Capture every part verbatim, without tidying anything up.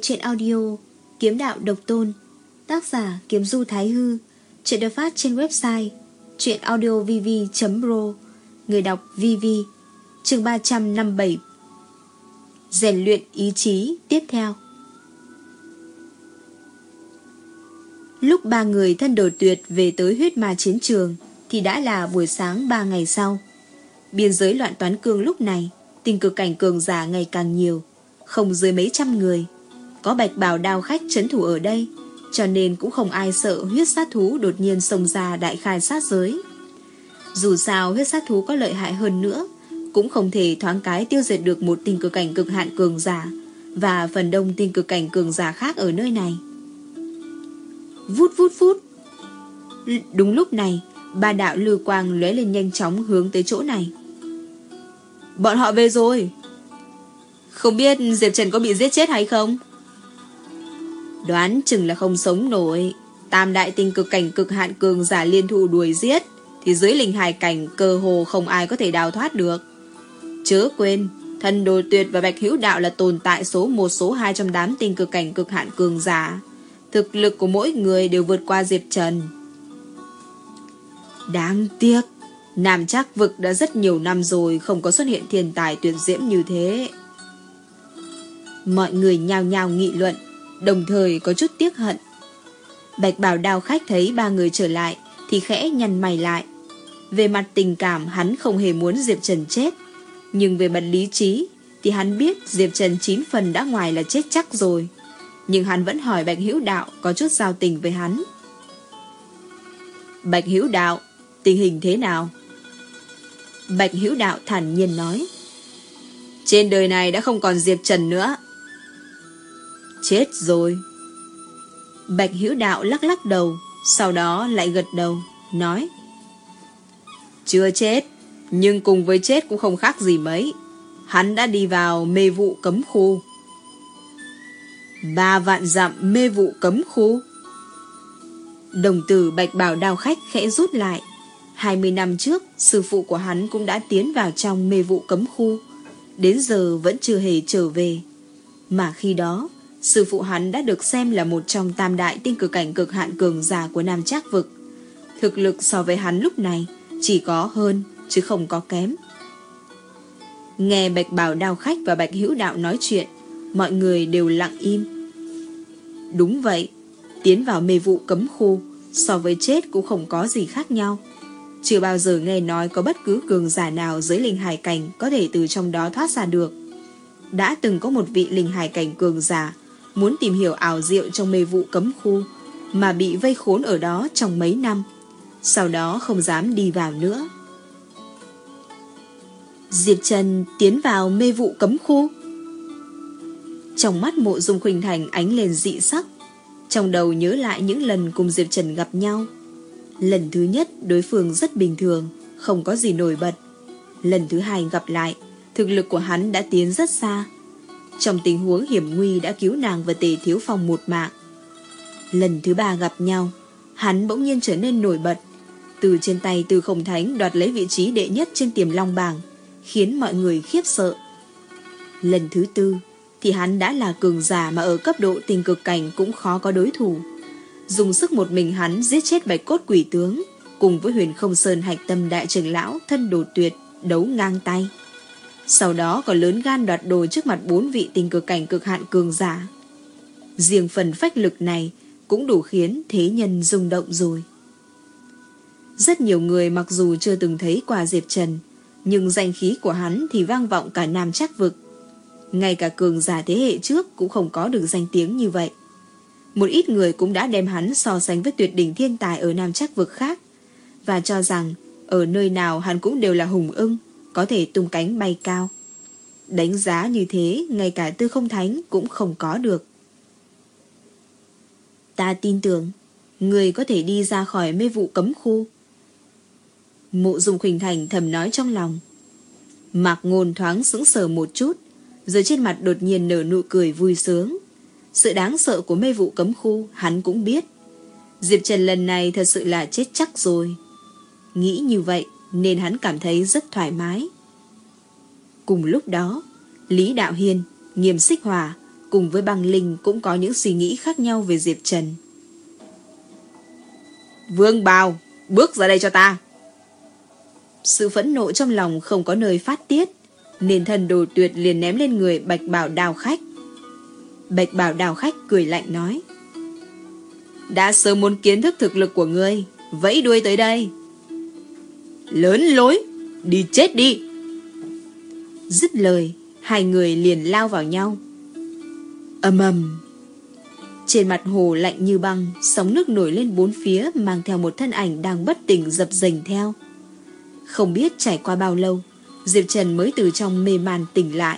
truyện audio Kiếm Đạo Độc Tôn, tác giả Kiếm Du Thái Hư. Truyện được phát trên website truyệnaudiovv chấm pro. Người đọc vê vê. Chương ba trăm năm mươi bảy. Rèn luyện ý chí tiếp theo. Lúc ba người thân đồ tuyệt về tới huyết ma chiến trường thì đã là buổi sáng ba ngày sau. Biên giới loạn toán cương lúc này, tình cực cảnh cường giả ngày càng nhiều, không dưới mấy trăm người. Có bạch bào đao khách trấn thủ ở đây, cho nên cũng không ai sợ huyết sát thú đột nhiên xông ra đại khai sát giới. Dù sao huyết sát thú có lợi hại hơn nữa, cũng không thể thoáng cái tiêu diệt được một tình cực cảnh cực hạn cường giả và phần đông tình cực cảnh cường giả khác ở nơi này. Vút vút vút. Đúng lúc này, ba đạo lưu quang lóe lên nhanh chóng hướng tới chỗ này. Bọn họ về rồi. Không biết Diệp Trần có bị giết chết hay không? Đoán chừng là không sống nổi. Tam đại tinh cực cảnh cực hạn cường giả liên thủ đuổi giết, thì dưới linh hải cảnh cơ hồ không ai có thể đào thoát được. Chớ quên, Thần Đồ Tuyệt và Bạch Hữu Đạo là tồn tại số một số hai trong đám tinh cực cảnh cực hạn cường giả. Thực lực của mỗi người đều vượt qua Diệp Trần. Đáng tiếc, Nam Trác Vực đã rất nhiều năm rồi không có xuất hiện thiên tài tuyệt diễm như thế. Mọi người nhao nhao nghị luận, đồng thời có chút tiếc hận. Bạch bào đao khách thấy ba người trở lại thì khẽ nhăn mày lại. Về mặt tình cảm hắn không hề muốn Diệp Trần chết, nhưng về mặt lý trí thì hắn biết Diệp Trần chín phần đã ngoài là chết chắc rồi. Nhưng hắn vẫn hỏi Bạch Hữu Đạo có chút giao tình với hắn. Bạch Hữu Đạo, tình hình thế nào? Bạch Hữu Đạo thản nhiên nói, trên đời này đã không còn Diệp Trần nữa. Chết rồi. Bạch Hữu Đạo lắc lắc đầu, sau đó lại gật đầu, nói, chưa chết, nhưng cùng với chết cũng không khác gì mấy. Hắn đã đi vào mê vụ cấm khu. Ba vạn dặm mê vụ cấm khu. Đồng tử bạch bào đao khách khẽ rút lại. Hai mươi năm trước, sư phụ của hắn cũng đã tiến vào trong mê vụ cấm khu, đến giờ vẫn chưa hề trở về. Mà khi đó, sư phụ hắn đã được xem là một trong tam đại tinh cực cảnh cực hạn cường giả của Nam Trác Vực. Thực lực so với hắn lúc này chỉ có hơn chứ không có kém. Nghe bạch bào đao khách và Bạch Hữu Đạo nói chuyện, mọi người đều lặng im. Đúng vậy, tiến vào mê vụ cấm khu so với chết cũng không có gì khác nhau. Chưa bao giờ nghe nói có bất cứ cường giả nào dưới linh hải cảnh có thể từ trong đó thoát ra được. Đã từng có một vị linh hải cảnh cường giả muốn tìm hiểu ảo diệu trong mê vụ cấm khu, mà bị vây khốn ở đó trong mấy năm, sau đó không dám đi vào nữa. Diệp Trần tiến vào mê vụ cấm khu. Trong mắt Mộ Dung Khuynh Thành ánh lên dị sắc, trong đầu nhớ lại những lần cùng Diệp Trần gặp nhau. Lần thứ nhất đối phương rất bình thường, không có gì nổi bật. Lần thứ hai gặp lại, thực lực của hắn đã tiến rất xa. Trong tình huống hiểm nguy đã cứu nàng và Tề Thiếu Phong một mạng. Lần thứ ba gặp nhau, hắn bỗng nhiên trở nên nổi bật, từ trên tay Tư Không Thánh đoạt lấy vị trí đệ nhất trên Tiềm Long bảng, khiến mọi người khiếp sợ. Lần thứ tư thì hắn đã là cường giả mà ở cấp độ tinh cực cảnh cũng khó có đối thủ. Dùng sức một mình hắn giết chết Bạch Cốt Quỷ Tướng, cùng với Huyền Không Sơn Hạch Tâm Đại Trưởng Lão Thân Đồ Tuyệt đấu ngang tay. Sau đó còn lớn gan đoạt đồ trước mặt bốn vị tinh cực cảnh cực hạn cường giả. Riêng phần phách lực này cũng đủ khiến thế nhân rung động rồi. Rất nhiều người mặc dù chưa từng thấy qua Diệp Trần, nhưng danh khí của hắn thì vang vọng cả Nam Trác Vực. Ngay cả cường giả thế hệ trước cũng không có được danh tiếng như vậy. Một ít người cũng đã đem hắn so sánh với tuyệt đỉnh thiên tài ở Nam Trác Vực khác, và cho rằng ở nơi nào hắn cũng đều là hùng ưng, có thể tung cánh bay cao. Đánh giá như thế ngay cả Tư Không Thánh cũng không có được. Ta tin tưởng người có thể đi ra khỏi mê vụ cấm khu. Mộ Dung Khuynh Thành thầm nói trong lòng. Mạc Ngôn thoáng sững sờ một chút, rồi trên mặt đột nhiên nở nụ cười vui sướng. Sự đáng sợ của mê vụ cấm khu hắn cũng biết. Diệp Trần lần này thật sự là chết chắc rồi. Nghĩ như vậy nên hắn cảm thấy rất thoải mái. Cùng lúc đó, Lý Đạo Hiên, Nghiêm Xích Hỏa cùng với băng linh cũng có những suy nghĩ khác nhau về Diệp Trần. Vương Bào, bước ra đây cho ta. Sự phẫn nộ trong lòng không có nơi phát tiết, nên thần Đồ Tuyệt liền ném lên người Bạch Bào Đào Khách. Bạch Bào Đào Khách cười lạnh nói: đã sớm muốn kiến thức thực lực của ngươi, vẫy đuôi tới đây. Lớn lối, đi chết đi. Dứt lời, hai người liền lao vào nhau. Ầm ầm. Trên mặt hồ lạnh như băng, sóng nước nổi lên bốn phía, mang theo một thân ảnh đang bất tỉnh dập dềnh theo. Không biết trải qua bao lâu, Diệp Trần mới từ trong mê man tỉnh lại.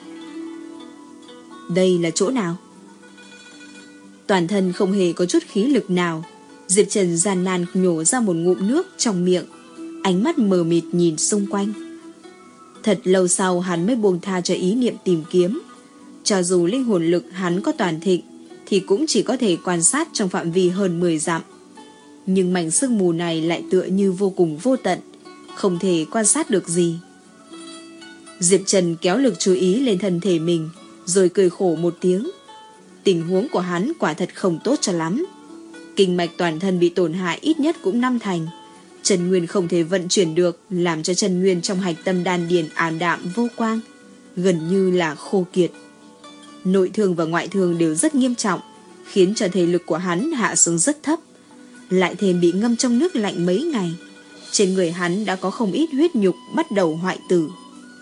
Đây là chỗ nào? Toàn thân không hề có chút khí lực nào, Diệp Trần gian nan nhổ ra một ngụm nước trong miệng, ánh mắt mờ mịt nhìn xung quanh. Thật lâu sau hắn mới buông tha cho ý niệm tìm kiếm. Cho dù linh hồn lực hắn có toàn thịnh, thì cũng chỉ có thể quan sát trong phạm vi hơn mười dặm. Nhưng mảnh sương mù này lại tựa như vô cùng vô tận, không thể quan sát được gì. Diệp Trần kéo lực chú ý lên thân thể mình, rồi cười khổ một tiếng. Tình huống của hắn quả thật không tốt cho lắm. Kinh mạch toàn thân bị tổn hại ít nhất cũng năm thành. Chân nguyên không thể vận chuyển được, làm cho chân nguyên trong hạch tâm đan điền ảm đạm vô quang, gần như là khô kiệt. Nội thương và ngoại thương đều rất nghiêm trọng, khiến cho thể lực của hắn hạ xuống rất thấp. Lại thêm bị ngâm trong nước lạnh mấy ngày, trên người hắn đã có không ít huyết nhục bắt đầu hoại tử.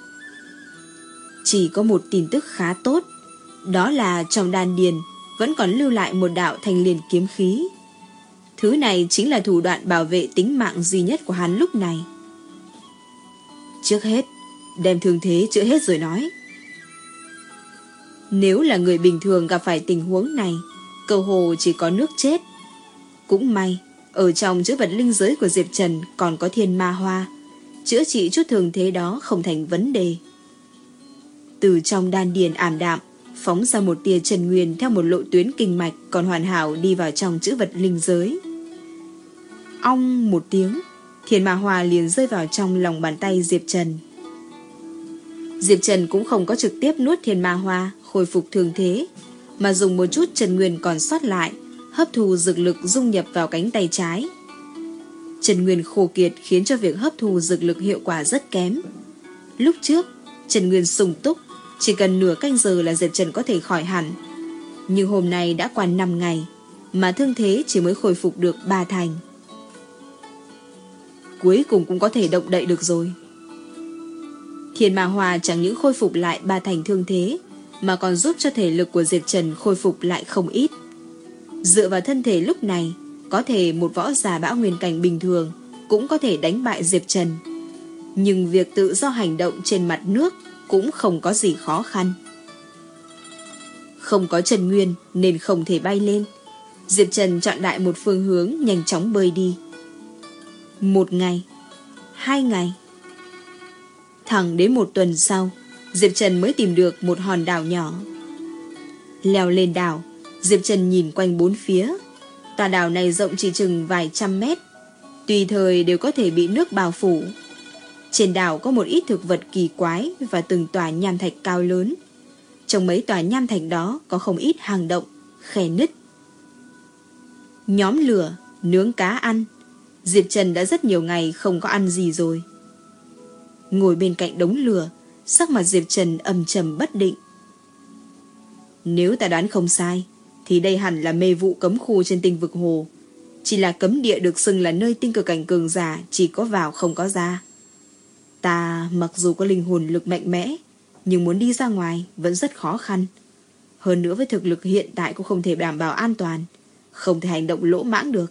Chỉ có một tin tức khá tốt, đó là trong đan điền vẫn còn lưu lại một đạo thanh liên kiếm khí. Thứ này chính là thủ đoạn bảo vệ tính mạng duy nhất của hắn lúc này. Trước hết, đem thương thế chữa hết rồi nói. Nếu là người bình thường gặp phải tình huống này, cơ hồ chỉ có nước chết. Cũng may, ở trong chữ vật linh giới của Diệp Trần còn có thiên ma hoa, chữa trị chút thương thế đó không thành vấn đề. Từ trong đan điền ảm đạm, phóng ra một tia chân nguyên theo một lộ tuyến kinh mạch còn hoàn hảo đi vào trong chữ vật linh giới. Ong một tiếng, thiên ma hoa liền rơi vào trong lòng bàn tay Diệp Trần. Diệp Trần cũng không có trực tiếp nuốt thiên ma hoa khôi phục thương thế, mà dùng một chút chân nguyên còn sót lại, hấp thu dược lực dung nhập vào cánh tay trái. Chân nguyên khô kiệt khiến cho việc hấp thu dược lực hiệu quả rất kém. Lúc trước, chân nguyên sung túc, chỉ cần nửa canh giờ là Diệp Trần có thể khỏi hẳn. Nhưng hôm nay đã qua năm ngày, mà thương thế chỉ mới khôi phục được ba thành. Cuối cùng cũng có thể động đậy được rồi. Thiên ma hoa chẳng những khôi phục lại ba thành thương thế, mà còn giúp cho thể lực của Diệp Trần khôi phục lại không ít. Dựa vào thân thể lúc này, có thể một võ giả bão nguyên cảnh bình thường cũng có thể đánh bại Diệp Trần. Nhưng việc tự do hành động trên mặt nước cũng không có gì khó khăn. Không có chân nguyên nên không thể bay lên. Diệp Trần chọn đại một phương hướng nhanh chóng bơi đi. Một ngày, hai ngày, thẳng đến một tuần sau, Diệp Trần mới tìm được một hòn đảo nhỏ. Leo lên đảo, Diệp Trần nhìn quanh bốn phía. Tòa đảo này rộng chỉ chừng vài trăm mét, tùy thời đều có thể bị nước bao phủ. Trên đảo có một ít thực vật kỳ quái và từng tòa nham thạch cao lớn. Trong mấy tòa nham thạch đó có không ít hang động, khe nứt. Nhóm lửa, nướng cá ăn. Diệp Trần đã rất nhiều ngày không có ăn gì rồi. Ngồi bên cạnh đống lửa, sắc mặt Diệp Trần âm trầm bất định. Nếu ta đoán không sai, thì đây hẳn là mê vụ cấm khu trên tinh vực hồ. Chỉ là cấm địa được xưng là nơi tinh cực cảnh cường giả chỉ có vào không có ra. Ta mặc dù có linh hồn lực mạnh mẽ, nhưng muốn đi ra ngoài vẫn rất khó khăn. Hơn nữa với thực lực hiện tại cũng không thể đảm bảo an toàn, không thể hành động lỗ mãng được.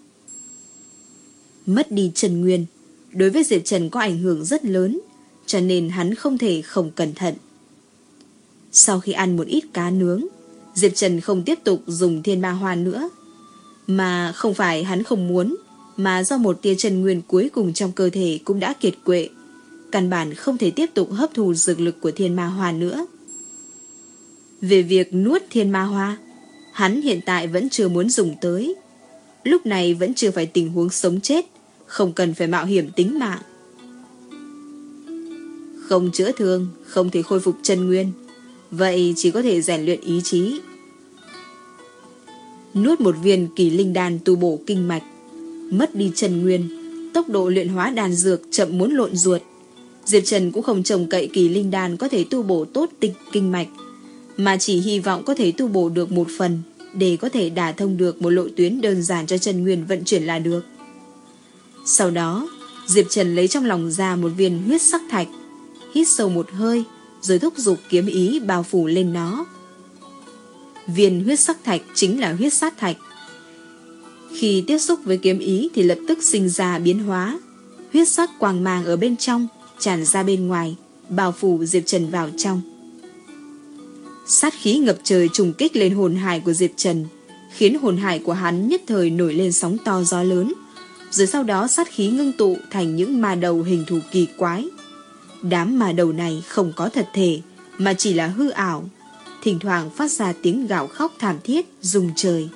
Mất đi chân nguyên, đối với Diệp Trần có ảnh hưởng rất lớn, cho nên hắn không thể không cẩn thận. Sau khi ăn một ít cá nướng, Diệp Trần không tiếp tục dùng thiên ma hoa nữa. Mà không phải hắn không muốn, mà do một tia chân nguyên cuối cùng trong cơ thể cũng đã kiệt quệ, căn bản không thể tiếp tục hấp thu dược lực của thiên ma hoa nữa. Về việc nuốt thiên ma hoa, hắn hiện tại vẫn chưa muốn dùng tới. Lúc này vẫn chưa phải tình huống sống chết, không cần phải mạo hiểm tính mạng. Không chữa thương, không thể khôi phục chân nguyên. vậy chỉ có thể rèn luyện ý chí. Nuốt một viên kỳ linh đan tu bổ kinh mạch, mất đi chân nguyên, tốc độ luyện hóa đan dược chậm muốn lộn ruột. Diệp Trần cũng không trông cậy kỳ linh đan có thể tu bổ tốt tịch kinh mạch, mà chỉ hy vọng có thể tu bổ được một phần để có thể đả thông được một lộ tuyến đơn giản cho chân nguyên vận chuyển là được. Sau đó, Diệp Trần lấy trong lòng ra một viên huyết sắc thạch, hít sâu một hơi, rồi thúc giục kiếm ý bao phủ lên nó. Viên huyết sắc thạch chính là huyết sát thạch. Khi tiếp xúc với kiếm ý thì lập tức sinh ra biến hóa. Huyết sắc quang mang ở bên trong tràn ra bên ngoài, bao phủ Diệp Trần vào trong. Sát khí ngập trời trùng kích lên hồn hải của Diệp Trần, khiến hồn hải của hắn nhất thời nổi lên sóng to gió lớn. Rồi sau đó sát khí ngưng tụ thành những ma đầu hình thù kỳ quái. Đám ma đầu này không có thật thể, mà chỉ là hư ảo, thỉnh thoảng phát ra tiếng gào khóc thảm thiết rung trời.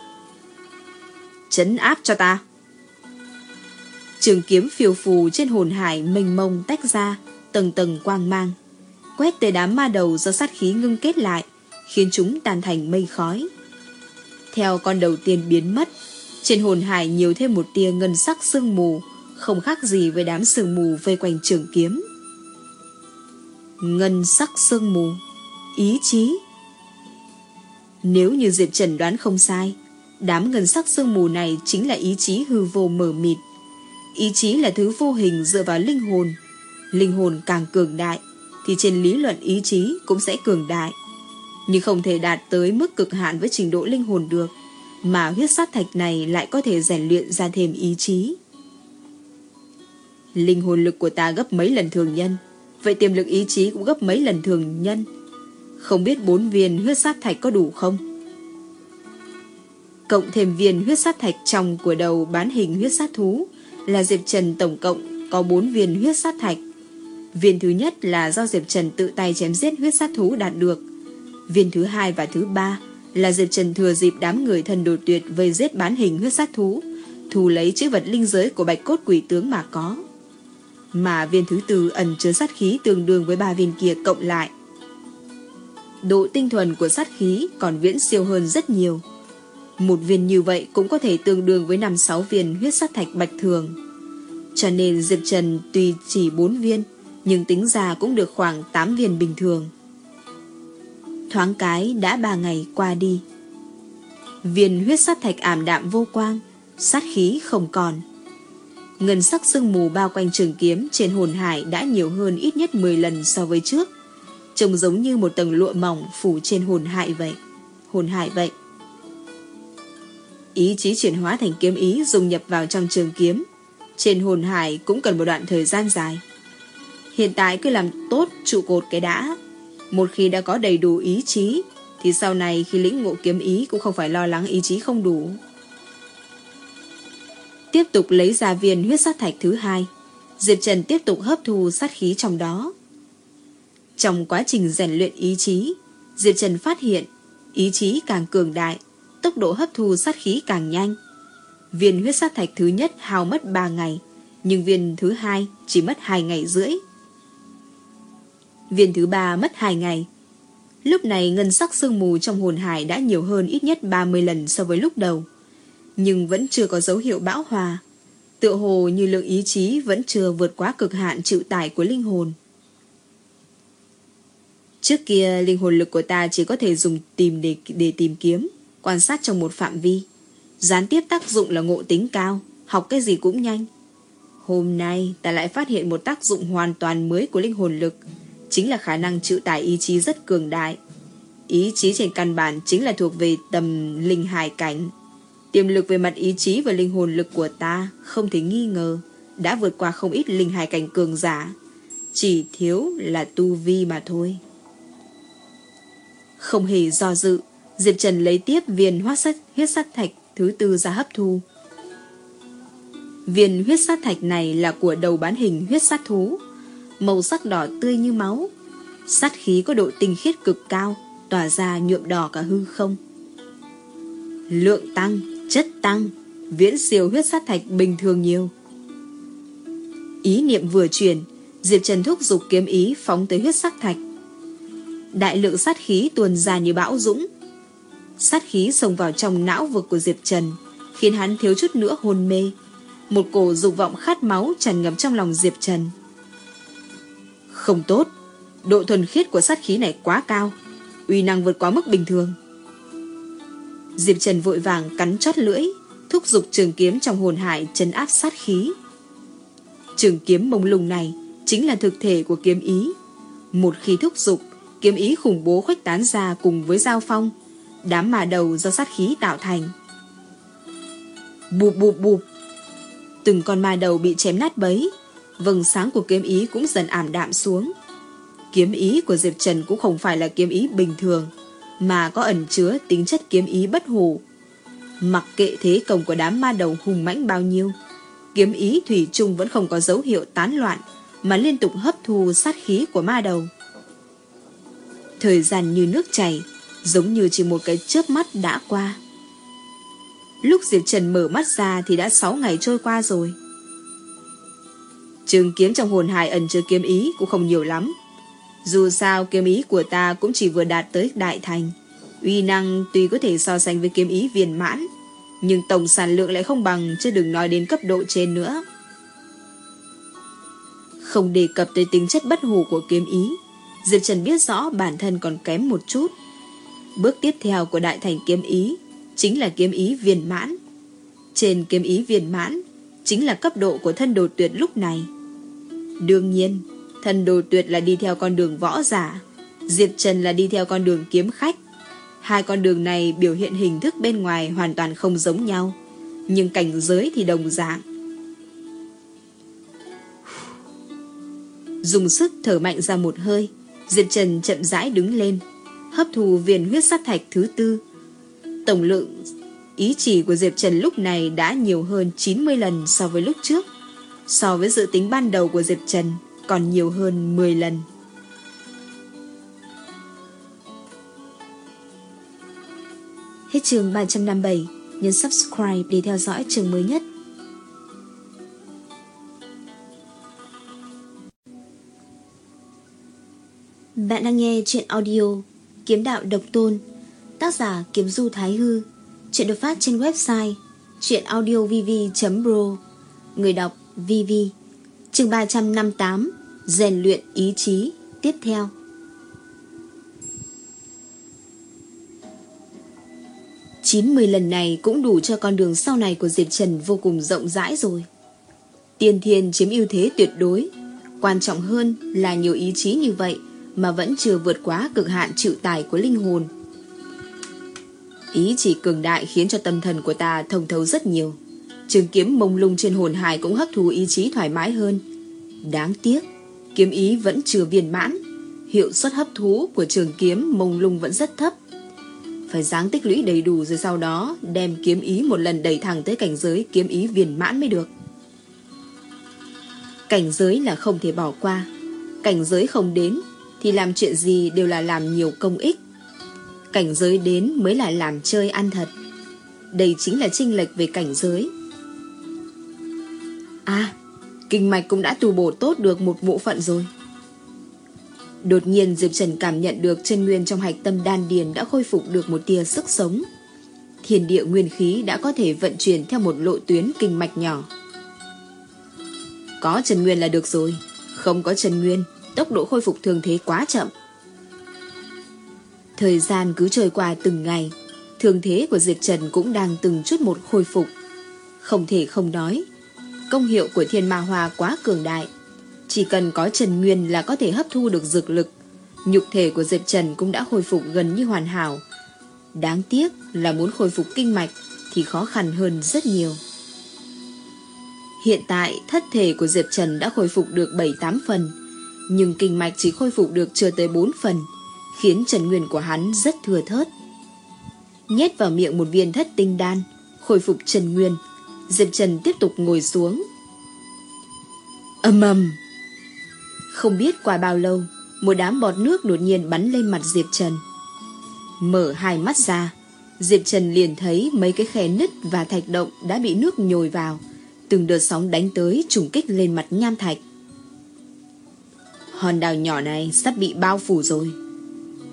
Trấn áp cho ta! Trường kiếm phiêu phù trên hồn hải mênh mông tách ra, tầng tầng quang mang, quét tới đám ma đầu do sát khí ngưng kết lại, khiến chúng tan thành mây khói. Theo con đầu tiên biến mất, trên hồn hải nhiều thêm một tia ngân sắc sương mù, không khác gì với đám sương mù vây quanh trường kiếm. Ngân sắc sương mù, ý chí. Nếu như Diệp Trần đoán không sai, đám ngân sắc sương mù này chính là ý chí hư vô mờ mịt. Ý chí là thứ vô hình dựa vào linh hồn. Linh hồn càng cường đại thì trên lý luận ý chí cũng sẽ cường đại, nhưng không thể đạt tới mức cực hạn với trình độ linh hồn được, mà huyết sát thạch này lại có thể rèn luyện ra thêm ý chí. Linh hồn lực của ta gấp mấy lần thường nhân, vậy tiềm lực ý chí cũng gấp mấy lần thường nhân. Không biết bốn viên huyết sát thạch có đủ không? Cộng thêm viên huyết sát thạch trong của đầu bán hình huyết sát thú, là Diệp Trần tổng cộng có bốn viên huyết sát thạch. Viên thứ nhất là do Diệp Trần tự tay chém giết huyết sát thú đạt được. Viên thứ hai và thứ ba là Diệp Trần thừa dịp đám người thần đồ tuyệt vây giết bán hình huyết sát thú, thu lấy chữ vật linh giới của bạch cốt quỷ tướng mà có. Mà viên thứ tư ẩn chứa sát khí tương đương với ba viên kia cộng lại. Độ tinh thuần của sát khí còn viễn siêu hơn rất nhiều. Một viên như vậy cũng có thể tương đương với năm sáu viên huyết sát thạch bạch thường. Cho nên Diệp Trần tuy chỉ bốn viên, nhưng tính ra cũng được khoảng tám viên bình thường. Thoáng cái đã ba ngày qua đi. Viên huyết sát thạch ảm đạm vô quang, sát khí không còn. Ngân sắc sương mù bao quanh trường kiếm trên hồn hải đã nhiều hơn ít nhất mười lần so với trước, trông giống như một tầng lụa mỏng phủ trên hồn hải vậy. Hồn hải vậy. Ý chí chuyển hóa thành kiếm ý dung nhập vào trong trường kiếm, trên hồn hải cũng cần một đoạn thời gian dài. Hiện tại cứ làm tốt trụ cột cái đã. Một khi đã có đầy đủ ý chí thì sau này khi lĩnh ngộ kiếm ý cũng không phải lo lắng ý chí không đủ. Tiếp tục lấy ra viên huyết sát thạch thứ hai, Diệp Trần tiếp tục hấp thu sát khí trong đó. Trong quá trình rèn luyện ý chí, Diệp Trần phát hiện ý chí càng cường đại, tốc độ hấp thu sát khí càng nhanh. Viên huyết sát thạch thứ nhất hao mất ba ngày, nhưng viên thứ hai chỉ mất hai ngày rưỡi. Viên thứ ba mất hai ngày. Lúc này ngân sắc sương mù trong hồn hải đã nhiều hơn ít nhất ba mươi lần so với lúc đầu, nhưng vẫn chưa có dấu hiệu bão hòa. Tựa hồ như lượng ý chí vẫn chưa vượt quá cực hạn chịu tải của linh hồn. Trước kia linh hồn lực của ta chỉ có thể dùng tìm để, để tìm kiếm, quan sát trong một phạm vi. Gián tiếp tác dụng là ngộ tính cao, học cái gì cũng nhanh. Hôm nay ta lại phát hiện một tác dụng hoàn toàn mới của linh hồn lực, chính là khả năng chịu tải ý chí rất cường đại. Ý chí trên căn bản chính là thuộc về tầm linh hải cảnh. Tiềm lực về mặt ý chí và linh hồn lực của ta không thể nghi ngờ đã vượt qua không ít linh hải cảnh cường giả, chỉ thiếu là tu vi mà thôi. Không hề do dự, Diệp Trần lấy tiếp viên huyết sát, huyết sát thạch thứ tư ra hấp thu. Viên huyết sát thạch này là của đầu bán hình huyết sát thú, màu sắc đỏ tươi như máu, sát khí có độ tinh khiết cực cao, tỏa ra nhuộm đỏ cả hư không. Lượng tăng, chất tăng, viễn siêu huyết sát thạch bình thường nhiều. Ý niệm vừa chuyển, Diệp Trần thúc giục kiếm ý phóng tới huyết sát thạch. đại lượng sát khí tuôn ra như bão dũng. Sát khí xông vào trong não vực của Diệp Trần, khiến hắn thiếu chút nữa hôn mê. Một cổ dục vọng khát máu tràn ngập trong lòng Diệp Trần. Không tốt, độ thuần khiết của sát khí này quá cao, uy năng vượt quá mức bình thường. Diệp Trần vội vàng cắn chót lưỡi, thúc giục trường kiếm trong hồn hải trấn áp sát khí. Trường kiếm mông lung này chính là thực thể của kiếm ý. Một khi thúc giục, kiếm ý khủng bố khuếch tán ra cùng với giao phong, đám mà đầu do sát khí tạo thành. Bụp bụp bụp, từng con ma đầu bị chém nát bấy, vầng sáng của kiếm ý cũng dần ảm đạm xuống. Kiếm ý của Diệp Trần cũng không phải là kiếm ý bình thường, mà có ẩn chứa tính chất kiếm ý bất hủ. Mặc kệ thế công của đám ma đầu hùng mãnh bao nhiêu, kiếm ý thủy chung vẫn không có dấu hiệu tán loạn, mà liên tục hấp thu sát khí của ma đầu. Thời gian như nước chảy, giống như chỉ một cái chớp mắt đã qua. Lúc Diệp Trần mở mắt ra thì đã sáu ngày trôi qua rồi. Trường kiếm trong hồn hải ẩn chứa kiếm ý cũng không nhiều lắm. Dù sao kiếm ý của ta cũng chỉ vừa đạt tới đại thành. Uy năng tuy có thể so sánh với kiếm ý viên mãn, nhưng tổng sản lượng lại không bằng, chứ đừng nói đến cấp độ trên nữa. Không đề cập tới tính chất bất hủ của kiếm ý, Diệp Trần biết rõ bản thân còn kém một chút. Bước tiếp theo của đại thành kiếm ý chính là kiếm ý viên mãn. Trên kiếm ý viên mãn chính là cấp độ của thân đồ tuyệt lúc này. Đương nhiên, thân đồ tuyệt là đi theo con đường võ giả, Diệp Trần là đi theo con đường kiếm khách. Hai con đường này biểu hiện hình thức bên ngoài hoàn toàn không giống nhau, nhưng cảnh giới thì đồng dạng. Dùng sức thở mạnh ra một hơi, Diệp Trần chậm rãi đứng lên, hấp thu viên huyết sát thạch thứ tư. Tổng lượng ý chỉ của Diệp Trần lúc này đã nhiều hơn chín mươi lần so với lúc trước. So với dự tính ban đầu của Diệp Trần còn nhiều hơn mười lần. Hết chương ba trăm năm mươi bảy, nhấn subscribe để theo dõi chương mới nhất. Bạn đang nghe truyện audio Kiếm Đạo Độc Tôn, tác giả Kiếm Du Thái Hư. Truyện được phát trên website truyệnaudiovv chấm pro. Người đọc vê vê. Chương ba trăm năm mươi tám, rèn luyện ý chí tiếp theo. chín mươi lần này cũng đủ cho con đường sau này của Diệp Trần vô cùng rộng rãi rồi. Tiên thiên chiếm ưu thế tuyệt đối, quan trọng hơn là nhiều ý chí như vậy mà vẫn chưa vượt quá cực hạn chịu tải của linh hồn. Ý chỉ cường đại khiến cho tâm thần của ta thông thấu rất nhiều. Trường kiếm mông lung trên hồn hải cũng hấp thu ý chí thoải mái hơn. Đáng tiếc, kiếm ý vẫn chưa viên mãn. Hiệu suất hấp thu của trường kiếm mông lung vẫn rất thấp. Phải dáng tích lũy đầy đủ rồi sau đó đem kiếm ý một lần đẩy thẳng tới cảnh giới kiếm ý viên mãn mới được. Cảnh giới là không thể bỏ qua. Cảnh giới không đến thì làm chuyện gì đều là làm nhiều công ích. Cảnh giới đến mới là làm chơi ăn thật. Đây chính là chênh lệch về cảnh giới. À, kinh mạch cũng đã tu bổ tốt được một bộ phận rồi. Đột nhiên Diệp Trần cảm nhận được chân nguyên trong hạch tâm đan điền đã khôi phục được một tia sức sống. Thiên địa nguyên khí đã có thể vận chuyển theo một lộ tuyến kinh mạch nhỏ. Có chân nguyên là được rồi. Không có chân nguyên, tốc độ khôi phục thường thế quá chậm. Thời gian cứ trôi qua từng ngày, thương thế của Diệp Trần cũng đang từng chút một khôi phục. Không thể không nói, công hiệu của thiên ma hoa quá cường đại. Chỉ cần có chân nguyên là có thể hấp thu được dược lực. Nhục thể của Diệp Trần cũng đã khôi phục gần như hoàn hảo. Đáng tiếc là muốn khôi phục kinh mạch thì khó khăn hơn rất nhiều. Hiện tại thất thể của Diệp Trần đã khôi phục được bảy tám phần, nhưng kinh mạch chỉ khôi phục được chưa tới bốn phần, khiến trần nguyên của hắn rất thưa thớt. Nhét vào miệng một viên thất tinh đan, khôi phục trần nguyên, Diệp Trần tiếp tục ngồi xuống. Ầm ầm. Không biết qua bao lâu, một đám bọt nước đột nhiên bắn lên mặt Diệp Trần. Mở hai mắt ra, Diệp Trần liền thấy mấy cái khe nứt và thạch động đã bị nước nhồi vào, từng đợt sóng đánh tới trùng kích lên mặt nham thạch. Hòn đảo nhỏ này sắp bị bao phủ rồi.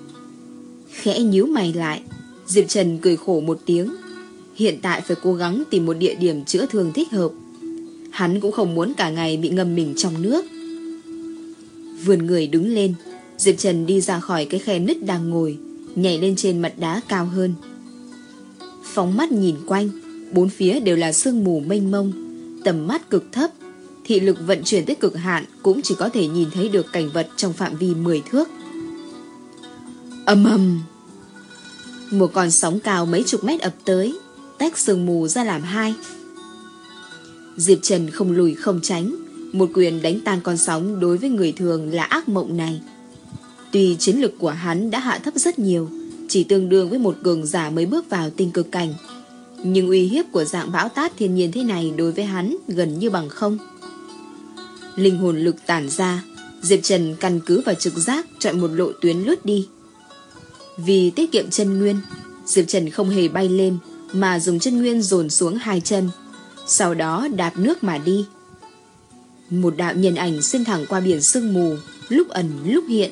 Khẽ nhíu mày lại, Diệp Trần cười khổ một tiếng. Hiện tại phải cố gắng tìm một địa điểm chữa thương thích hợp. Hắn cũng không muốn cả ngày bị ngâm mình trong nước. Vươn người đứng lên, Diệp Trần đi ra khỏi cái khe nứt đang ngồi, nhảy lên trên mặt đá cao hơn. Phóng mắt nhìn quanh, bốn phía đều là sương mù mênh mông, tầm mắt cực thấp, thị lực vận chuyển tới cực hạn cũng chỉ có thể nhìn thấy được cảnh vật trong phạm vi mười thước. Ầm ầm, một con sóng cao mấy chục mét ập tới, tách sương mù ra làm hai. Diệp Trần không lùi không tránh, một quyền đánh tan con sóng đối với người thường là ác mộng này. Tuy chiến lực của hắn đã hạ thấp rất nhiều, chỉ tương đương với một cường giả mới bước vào tinh cực cảnh, nhưng uy hiếp của dạng bão táp thiên nhiên thế này đối với hắn gần như bằng không. Linh hồn lực tản ra, Diệp Trần căn cứ vào trực giác chọn một lộ tuyến lướt đi. Vì tiết kiệm chân nguyên, Diệp Trần không hề bay lên mà dùng chân nguyên dồn xuống hai chân, sau đó đạp nước mà đi. Một đạo nhân ảnh xuyên thẳng qua biển sương mù, lúc ẩn lúc hiện.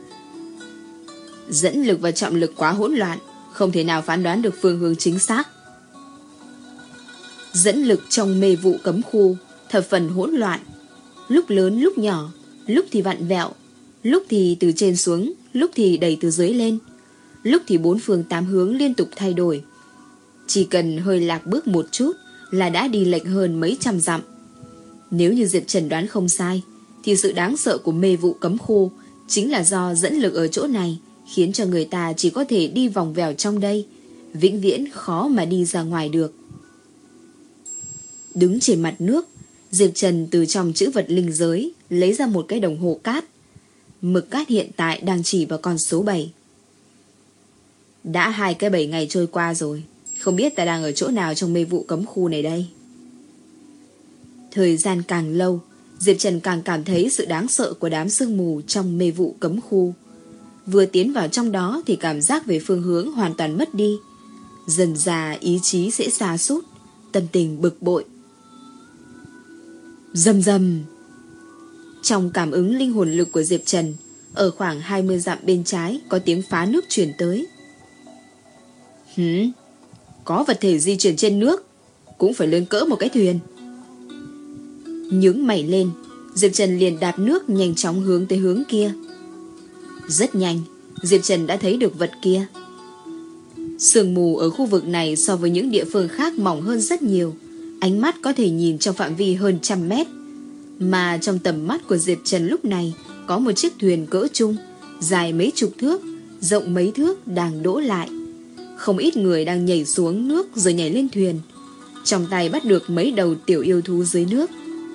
Dẫn lực và trọng lực quá hỗn loạn, không thể nào phán đoán được phương hướng chính xác. Dẫn lực trong mê vụ cấm khu thập phần hỗn loạn, lúc lớn lúc nhỏ, lúc thì vặn vẹo, lúc thì từ trên xuống, lúc thì đẩy từ dưới lên, lúc thì bốn phương tám hướng liên tục thay đổi. Chỉ cần hơi lạc bước một chút là đã đi lệch hơn mấy trăm dặm. Nếu như Diệp Trần đoán không sai, thì sự đáng sợ của mê vụ cấm khu chính là do dẫn lực ở chỗ này khiến cho người ta chỉ có thể đi vòng vèo trong đây, vĩnh viễn khó mà đi ra ngoài được. Đứng trên mặt nước, Diệp Trần từ trong trữ vật linh giới lấy ra một cái đồng hồ cát. Mực cát hiện tại đang chỉ vào con số bảy. Đã hai cái bảy ngày trôi qua rồi, không biết ta đang ở chỗ nào trong mê vụ cấm khu này đây. Thời gian càng lâu, Diệp Trần càng cảm thấy sự đáng sợ của đám sương mù trong mê vụ cấm khu. Vừa tiến vào trong đó thì cảm giác về phương hướng hoàn toàn mất đi. Dần dà ý chí sẽ sa sút, tâm tình bực bội. Rầm rầm. Trong cảm ứng linh hồn lực của Diệp Trần, ở khoảng hai mươi dặm bên trái có tiếng phá nước truyền tới. Hử? Có vật thể di chuyển trên nước, cũng phải lớn cỡ một cái thuyền. Nhướng mày lên, Diệp Trần liền đạp nước nhanh chóng hướng tới hướng kia. Rất nhanh, Diệp Trần đã thấy được vật kia. Sương mù ở khu vực này so với những địa phương khác mỏng hơn rất nhiều, ánh mắt có thể nhìn trong phạm vi hơn trăm mét. Mà trong tầm mắt của Diệp Trần lúc này có một chiếc thuyền cỡ trung, dài mấy chục thước, rộng mấy thước đang đỗ lại. Không ít người đang nhảy xuống nước rồi nhảy lên thuyền, trong tay bắt được mấy đầu tiểu yêu thú dưới nước.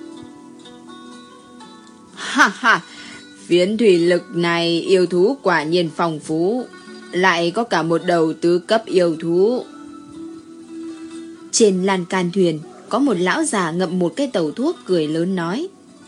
Ha ha, phiến thủy lực này yêu thú quả nhiên phong phú, lại có cả một đầu tứ cấp yêu thú. Trên lan can thuyền có một lão già ngậm một cái tàu thuốc cười lớn nói.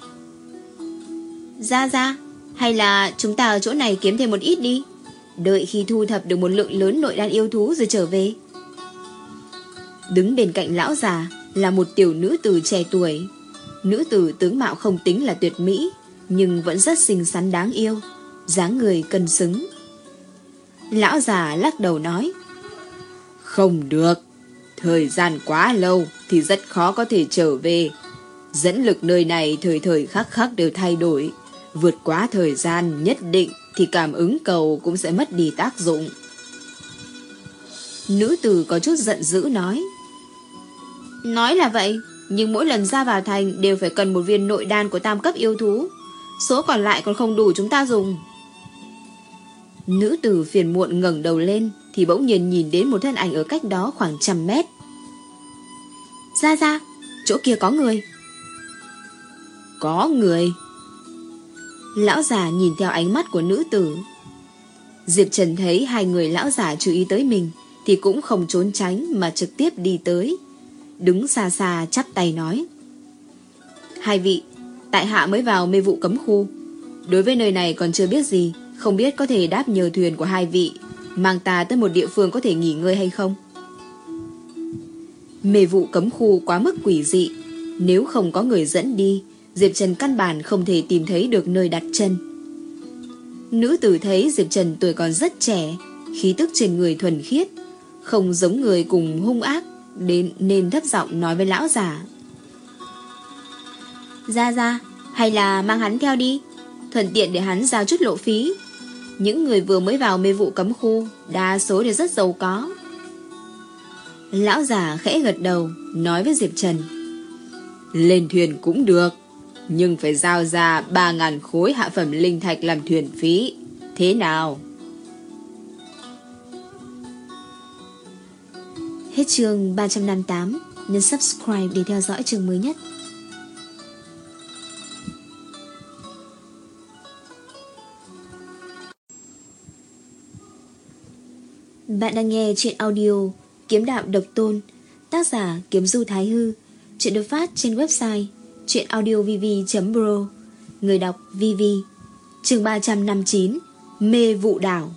Ra ra, hay là chúng ta ở chỗ này kiếm thêm một ít đi, đợi khi thu thập được một lượng lớn nội đan yêu thú rồi trở về. Đứng bên cạnh lão già là một tiểu nữ tử trẻ tuổi. Nữ tử tướng mạo không tính là tuyệt mỹ, nhưng vẫn rất xinh xắn đáng yêu, dáng người cân xứng. Lão già lắc đầu nói. Không được, thời gian quá lâu thì rất khó có thể trở về. Dẫn lực nơi này thời thời khắc khắc đều thay đổi, vượt quá thời gian nhất định thì cảm ứng cầu cũng sẽ mất đi tác dụng. Nữ tử có chút giận dữ nói. Nói là vậy, nhưng mỗi lần ra vào thành đều phải cần một viên nội đan của tam cấp yêu thú, số còn lại còn không đủ chúng ta dùng. Nữ tử phiền muộn ngẩng đầu lên thì bỗng nhiên nhìn đến một thân ảnh ở cách đó khoảng trăm mét. Ra ra, chỗ kia có người. Có người? Lão già nhìn theo ánh mắt của nữ tử. Diệp Trần thấy hai người lão già chú ý tới mình thì cũng không trốn tránh mà trực tiếp đi tới, đứng xa xa chắp tay nói. Hai vị, tại hạ mới vào mê vụ cấm khu, đối với nơi này còn chưa biết gì, không biết có thể đáp nhờ thuyền của hai vị mang ta tới một địa phương có thể nghỉ ngơi hay không. Mê vụ cấm khu quá mức quỷ dị, nếu không có người dẫn đi, Diệp Trần căn bản không thể tìm thấy được nơi đặt chân. Nữ tử thấy Diệp Trần tuổi còn rất trẻ, khí tức trên người thuần khiết, không giống người cùng hung ác, đến nên thấp giọng nói với lão già. Ra ra, hay là mang hắn theo đi, thuận tiện để hắn giao chút lộ phí. Những người vừa mới vào mê vụ cấm khu đa số đều rất giàu có. Lão già khẽ gật đầu, nói với Diệp Trần. Lên thuyền cũng được, nhưng phải giao ra ba ngàn khối hạ phẩm linh thạch làm thuyền phí. Thế nào? Hết chương ba trăm năm mươi tám. Nhấn subscribe để theo dõi chương mới nhất. Bạn đang nghe truyện audio Kiếm Đạo Độc Tôn, tác giả Kiếm Du Thái Hư. Truyện được phát trên website truyệnaudiovv chấm pro. Người đọc Vivi. Chương ba trăm năm mươi chín. Mê vụ đảo.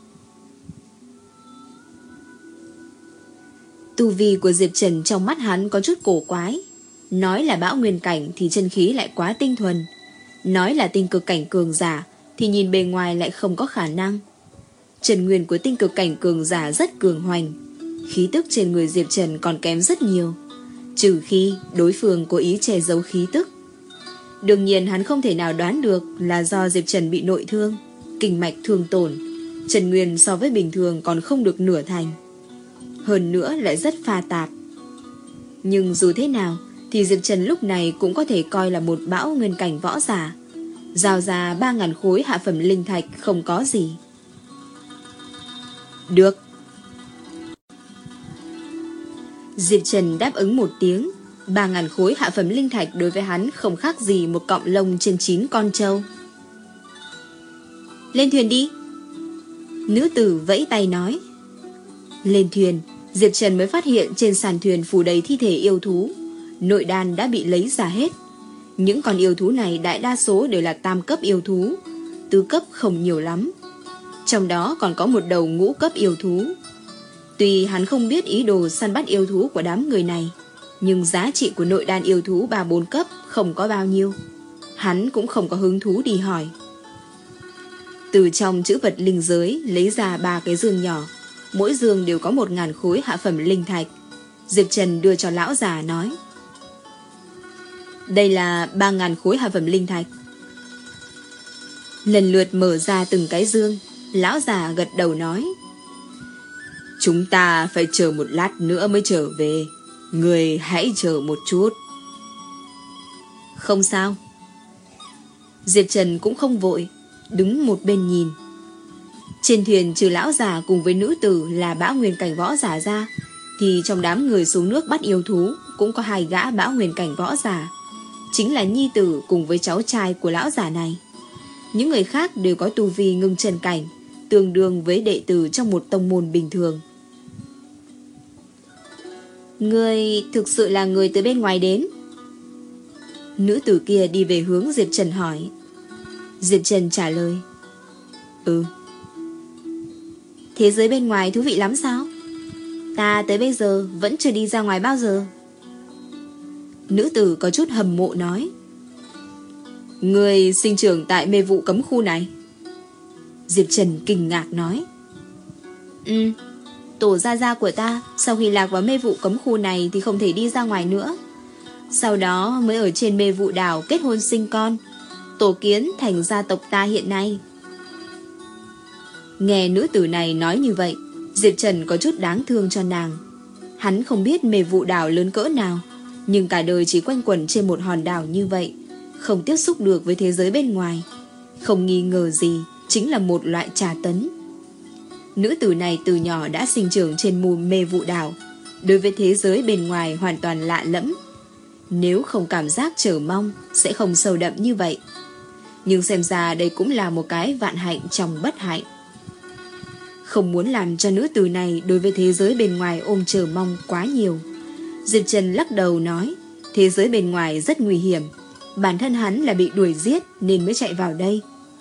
Tu vi của Diệp Trần trong mắt hắn có chút cổ quái. Nói là bão nguyên cảnh thì chân khí lại quá tinh thuần, nói là tinh cực cảnh cường giả thì nhìn bề ngoài lại không có khả năng. Trần nguyên của tinh cực cảnh cường giả rất cường hoành, khí tức trên người Diệp Trần còn kém rất nhiều, trừ khi đối phương cố ý che giấu khí tức. Đương nhiên hắn không thể nào đoán được là do Diệp Trần bị nội thương, kinh mạch thương tổn, Trần nguyên so với bình thường còn không được nửa thành, hơn nữa lại rất pha tạp. Nhưng dù thế nào thì Diệp Trần lúc này cũng có thể coi là một bão nguyên cảnh võ giả, giao ra ba ngàn khối hạ phẩm linh thạch không có gì. Được. Diệp Trần đáp ứng một tiếng. Ba ngàn khối hạ phẩm linh thạch đối với hắn không khác gì một cọng lông trên chín con trâu. Lên thuyền đi. Nữ tử vẫy tay nói. Lên thuyền, Diệp Trần mới phát hiện trên sàn thuyền phủ đầy thi thể yêu thú. Nội đan đã bị lấy ra hết. Những con yêu thú này đại đa số đều là tam cấp yêu thú, tứ cấp không nhiều lắm. Trong đó còn có một đầu ngũ cấp yêu thú. Tuy hắn không biết ý đồ săn bắt yêu thú của đám người này, nhưng giá trị của nội đan yêu thú ba bốn cấp không có bao nhiêu. Hắn cũng không có hứng thú đi hỏi. Từ trong chữ vật linh giới lấy ra ba cái giường nhỏ, mỗi giường đều có một ngàn khối hạ phẩm linh thạch. Diệp Trần đưa cho lão già nói. Đây là ba ngàn khối hạ phẩm linh thạch. Lần lượt mở ra từng cái dương, lão già gật đầu nói. Chúng ta phải chờ một lát nữa mới trở về, người hãy chờ một chút. Không sao. Diệp Trần cũng không vội, đứng một bên nhìn. Trên thuyền trừ lão già cùng với nữ tử là bão nguyên cảnh võ giả ra, thì trong đám người xuống nước bắt yêu thú cũng có hai gã bão nguyên cảnh võ giả, chính là nhi tử cùng với cháu trai của lão già này. Những người khác đều có tu vi ngưng chân cảnh, tương đương với đệ tử trong một tông môn bình thường. Người thực sự là người từ bên ngoài đến? Nữ tử kia đi về hướng Diệp Trần hỏi. Diệp Trần trả lời. Ừ. Thế giới bên ngoài thú vị lắm sao? Ta tới bây giờ vẫn chưa đi ra ngoài bao giờ. Nữ tử có chút hâm mộ nói. Người sinh trưởng tại mê vụ cấm khu này? Diệp Trần kinh ngạc nói. Ừ, tổ gia gia của ta sau khi lạc vào mê vụ cấm khu này thì không thể đi ra ngoài nữa. Sau đó mới ở trên mê vụ đảo kết hôn sinh con, tổ kiến thành gia tộc ta hiện nay. Nghe nữ tử này nói như vậy, Diệp Trần có chút đáng thương cho nàng. Hắn không biết mê vụ đảo lớn cỡ nào, nhưng cả đời chỉ quanh quẩn trên một hòn đảo như vậy, không tiếp xúc được với thế giới bên ngoài, không nghi ngờ gì chính là một loại trà tấn. Nữ tử này từ nhỏ đã sinh trưởng trên mù mê vụ đảo, đối với thế giới bên ngoài hoàn toàn lạ lẫm. Nếu không cảm giác chờ mong sẽ không sâu đậm như vậy. Nhưng xem ra đây cũng là một cái vạn hạnh trong bất hạnh. Không muốn làm cho nữ tử này đối với thế giới bên ngoài ôm chờ mong quá nhiều, Diệp Trần lắc đầu nói, thế giới bên ngoài rất nguy hiểm, bản thân hắn là bị đuổi giết nên mới chạy vào đây.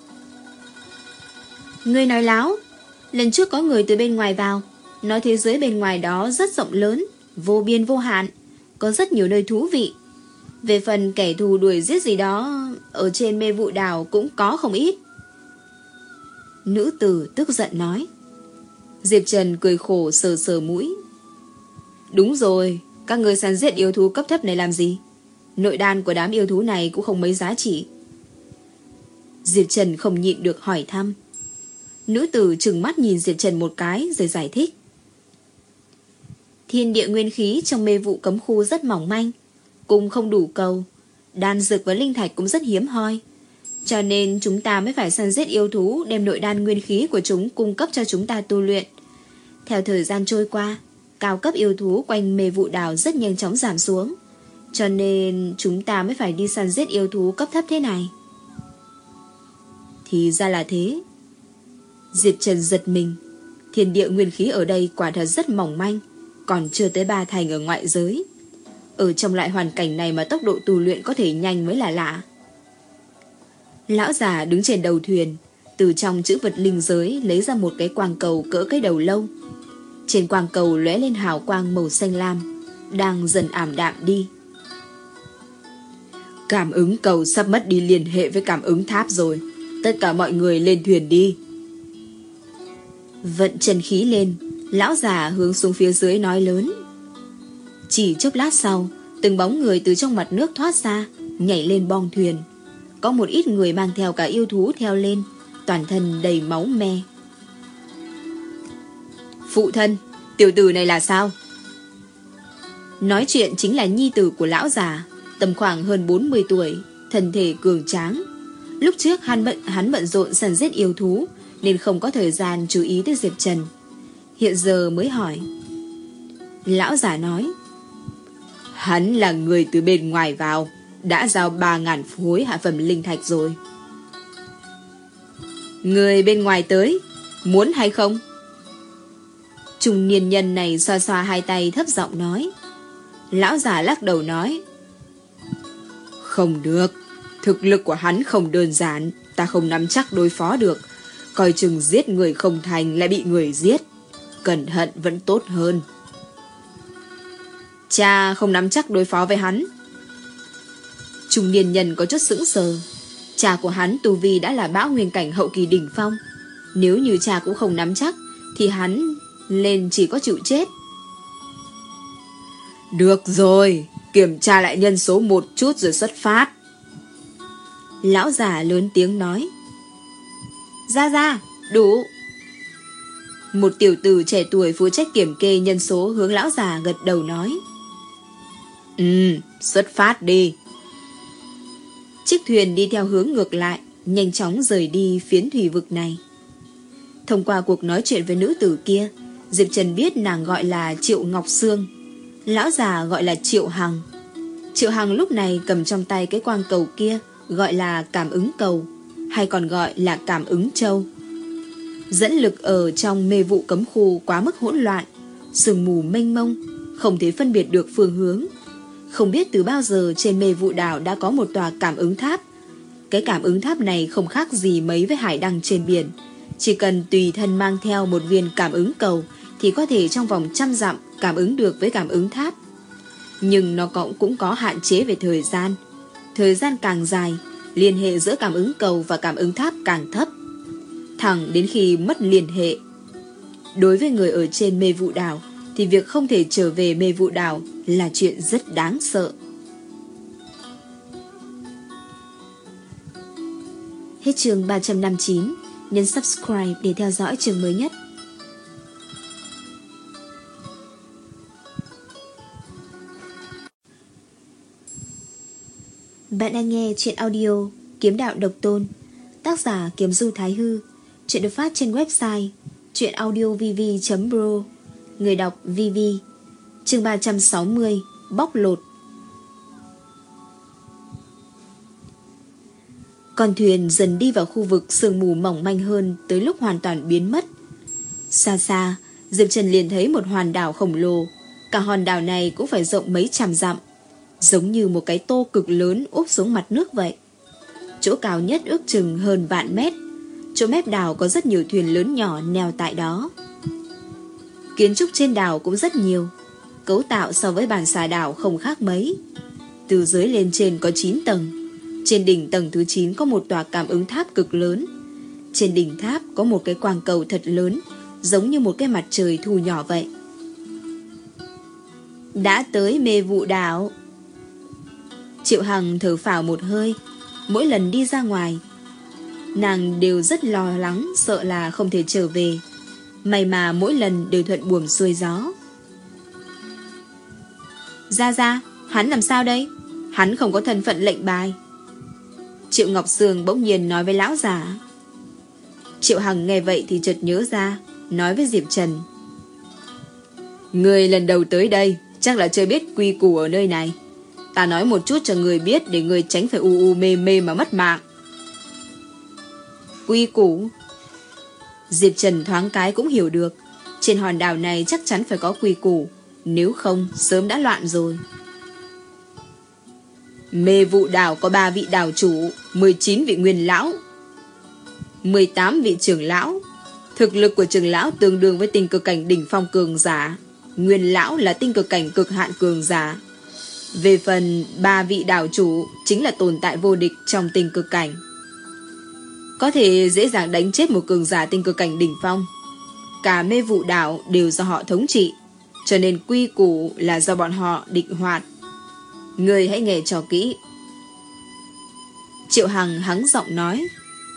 Ngươi nói láo. Lần trước có người từ bên ngoài vào, nói thế giới bên ngoài đó rất rộng lớn, vô biên vô hạn, có rất nhiều nơi thú vị. Về phần kẻ thù đuổi giết gì đó, ở trên mê vụ đảo cũng có không ít. Nữ tử tức giận nói. Diệp Trần cười khổ sờ sờ mũi. Đúng rồi, các người săn giết yêu thú cấp thấp này làm gì? Nội đan của đám yêu thú này cũng không mấy giá trị. Diệp Trần không nhịn được hỏi thăm. Nữ tử trừng mắt nhìn Diệp Trần một cái rồi giải thích. Thiên địa nguyên khí trong mê vụ cấm khu rất mỏng manh, cũng không đủ cầu. Đan dược và linh thạch cũng rất hiếm hoi. Cho nên chúng ta mới phải săn giết yêu thú, đem nội đan nguyên khí của chúng cung cấp cho chúng ta tu luyện. Theo thời gian trôi qua, cao cấp yêu thú quanh mê vụ đảo rất nhanh chóng giảm xuống. Cho nên chúng ta mới phải đi săn giết yêu thú cấp thấp thế này. Thì ra là thế. Diệp Trần giật mình. Thiên địa nguyên khí ở đây quả thật rất mỏng manh, còn chưa tới ba thành ở ngoại giới. Ở trong loại hoàn cảnh này mà tốc độ tu luyện có thể nhanh mới là lạ. Lão già đứng trên đầu thuyền, từ trong chữ vật linh giới lấy ra một cái quang cầu cỡ cái đầu lâu. Trên quang cầu lóe lên hào quang màu xanh lam, đang dần ảm đạm đi. Cảm ứng cầu sắp mất đi liên hệ với cảm ứng tháp rồi. Tất cả mọi người lên thuyền đi. Vận chân khí lên, lão già hướng xuống phía dưới nói lớn. Chỉ chốc lát sau, từng bóng người từ trong mặt nước thoát ra, nhảy lên bong thuyền. Có một ít người mang theo cả yêu thú theo lên, toàn thân đầy máu me. Phụ thân, tiểu tử này là sao? Nói chuyện chính là nhi tử của lão già, tầm khoảng hơn bốn mươi tuổi, thân thể cường tráng. Lúc trước hắn bận, hắn bận rộn săn giết yêu thú, nên không có thời gian chú ý tới Diệp Trần. Hiện giờ mới hỏi. Lão già nói, hắn là người từ bên ngoài vào, đã giao ba ngàn khối hạ phẩm linh thạch rồi. Người bên ngoài tới, muốn hay không? Trung niên nhân này xoa xoa hai tay thấp giọng nói. Lão già lắc đầu nói, không được, thực lực của hắn không đơn giản, ta không nắm chắc đối phó được. Coi chừng giết người không thành lại bị người giết, cẩn thận vẫn tốt hơn. Cha không nắm chắc đối phó với hắn. Trung niên nhân có chút sững sờ. Cha của hắn tu vi đã là bão nguyên cảnh hậu kỳ đỉnh phong. Nếu như cha cũng không nắm chắc thì hắn lên chỉ có chịu chết. Được rồi, kiểm tra lại nhân số một chút rồi xuất phát. Lão già lớn tiếng nói. Ra ra, đủ. Một tiểu tử trẻ tuổi phụ trách kiểm kê nhân số hướng lão già gật đầu nói. Ừ, xuất phát đi. Chiếc thuyền đi theo hướng ngược lại, nhanh chóng rời đi phiến thủy vực này. Thông qua cuộc nói chuyện với nữ tử kia, Diệp Trần biết nàng gọi là Triệu Ngọc Sương, lão già gọi là Triệu Hằng. Triệu Hằng lúc này cầm trong tay cái quang cầu kia, gọi là cảm ứng cầu, hay còn gọi là cảm ứng châu. Dẫn lực ở trong mê vụ cấm khu quá mức hỗn loạn, sương mù mênh mông, không thể phân biệt được phương hướng. Không biết từ bao giờ trên mê vụ đảo đã có một tòa cảm ứng tháp. Cái cảm ứng tháp này không khác gì mấy với hải đăng trên biển. Chỉ cần tùy thân mang theo một viên cảm ứng cầu thì có thể trong vòng trăm dặm cảm ứng được với cảm ứng tháp. Nhưng nó cũng có hạn chế về thời gian. Thời gian càng dài, liên hệ giữa cảm ứng cầu và cảm ứng tháp càng thấp, thẳng đến khi mất liên hệ. Đối với người ở trên mê vụ đảo thì việc không thể trở về mê vụ đảo là chuyện rất đáng sợ. Hết chương ba trăm năm mươi chín. Nhấn subscribe để theo dõi chương mới nhất. Bạn đang nghe truyện audio Kiếm Đạo Độc Tôn, tác giả Kiếm Du Thái Hư. Truyện được phát trên website truyệnaudiovv chấm pro. Người đọc vê vê. Chương ba trăm sáu mươi. Bóc lột. Con thuyền dần đi vào khu vực sương mù mỏng manh hơn, tới lúc hoàn toàn biến mất. Xa xa, Diệp Trần liền thấy một hòn đảo khổng lồ. Cả hòn đảo này cũng phải rộng mấy trăm dặm, giống như một cái tô cực lớn úp xuống mặt nước vậy. Chỗ cao nhất ước chừng hơn vạn mét. Chỗ mép đảo có rất nhiều thuyền lớn nhỏ neo tại đó. Kiến trúc trên đảo cũng rất nhiều, cấu tạo so với bản xà đảo không khác mấy. Từ dưới lên trên có chín tầng. Trên đỉnh tầng thứ chín có một tòa cảm ứng tháp cực lớn. Trên đỉnh tháp có một cái quang cầu thật lớn, giống như một cái mặt trời thu nhỏ vậy. Đã tới mê vụ đảo. Triệu Hằng thở phào một hơi. Mỗi lần đi ra ngoài, nàng đều rất lo lắng, sợ là không thể trở về. May mà mỗi lần đều thuận buồm xuôi gió. Ra ra, hắn làm sao đây? Hắn không có thân phận lệnh bài. Triệu Ngọc Sương bỗng nhiên nói với lão già. Triệu Hằng nghe vậy thì chợt nhớ ra, nói với Diệp Trần. Người lần đầu tới đây chắc là chưa biết quy củ ở nơi này. Ta nói một chút cho người biết, để người tránh phải u u mê mê mà mất mạng. Quy củ? Diệp Trần thoáng cái cũng hiểu được. Trên hòn đảo này chắc chắn phải có quy củ, nếu không sớm đã loạn rồi. Mê vụ đảo có ba vị đảo chủ, mười chín vị nguyên lão, mười tám vị trưởng lão. Thực lực của trưởng lão tương đương với tinh cực cảnh đỉnh phong cường giả, nguyên lão là tinh cực cảnh cực hạn cường giả. Về phần ba vị đảo chủ chính là tồn tại vô địch trong tinh cực cảnh, có thể dễ dàng đánh chết một cường giả tinh cực cảnh đỉnh phong. Cả mê vụ đảo đều do họ thống trị, cho nên quy củ là do bọn họ định hoạt. Người hãy nghe cho kỹ. Triệu Hằng hắng giọng nói.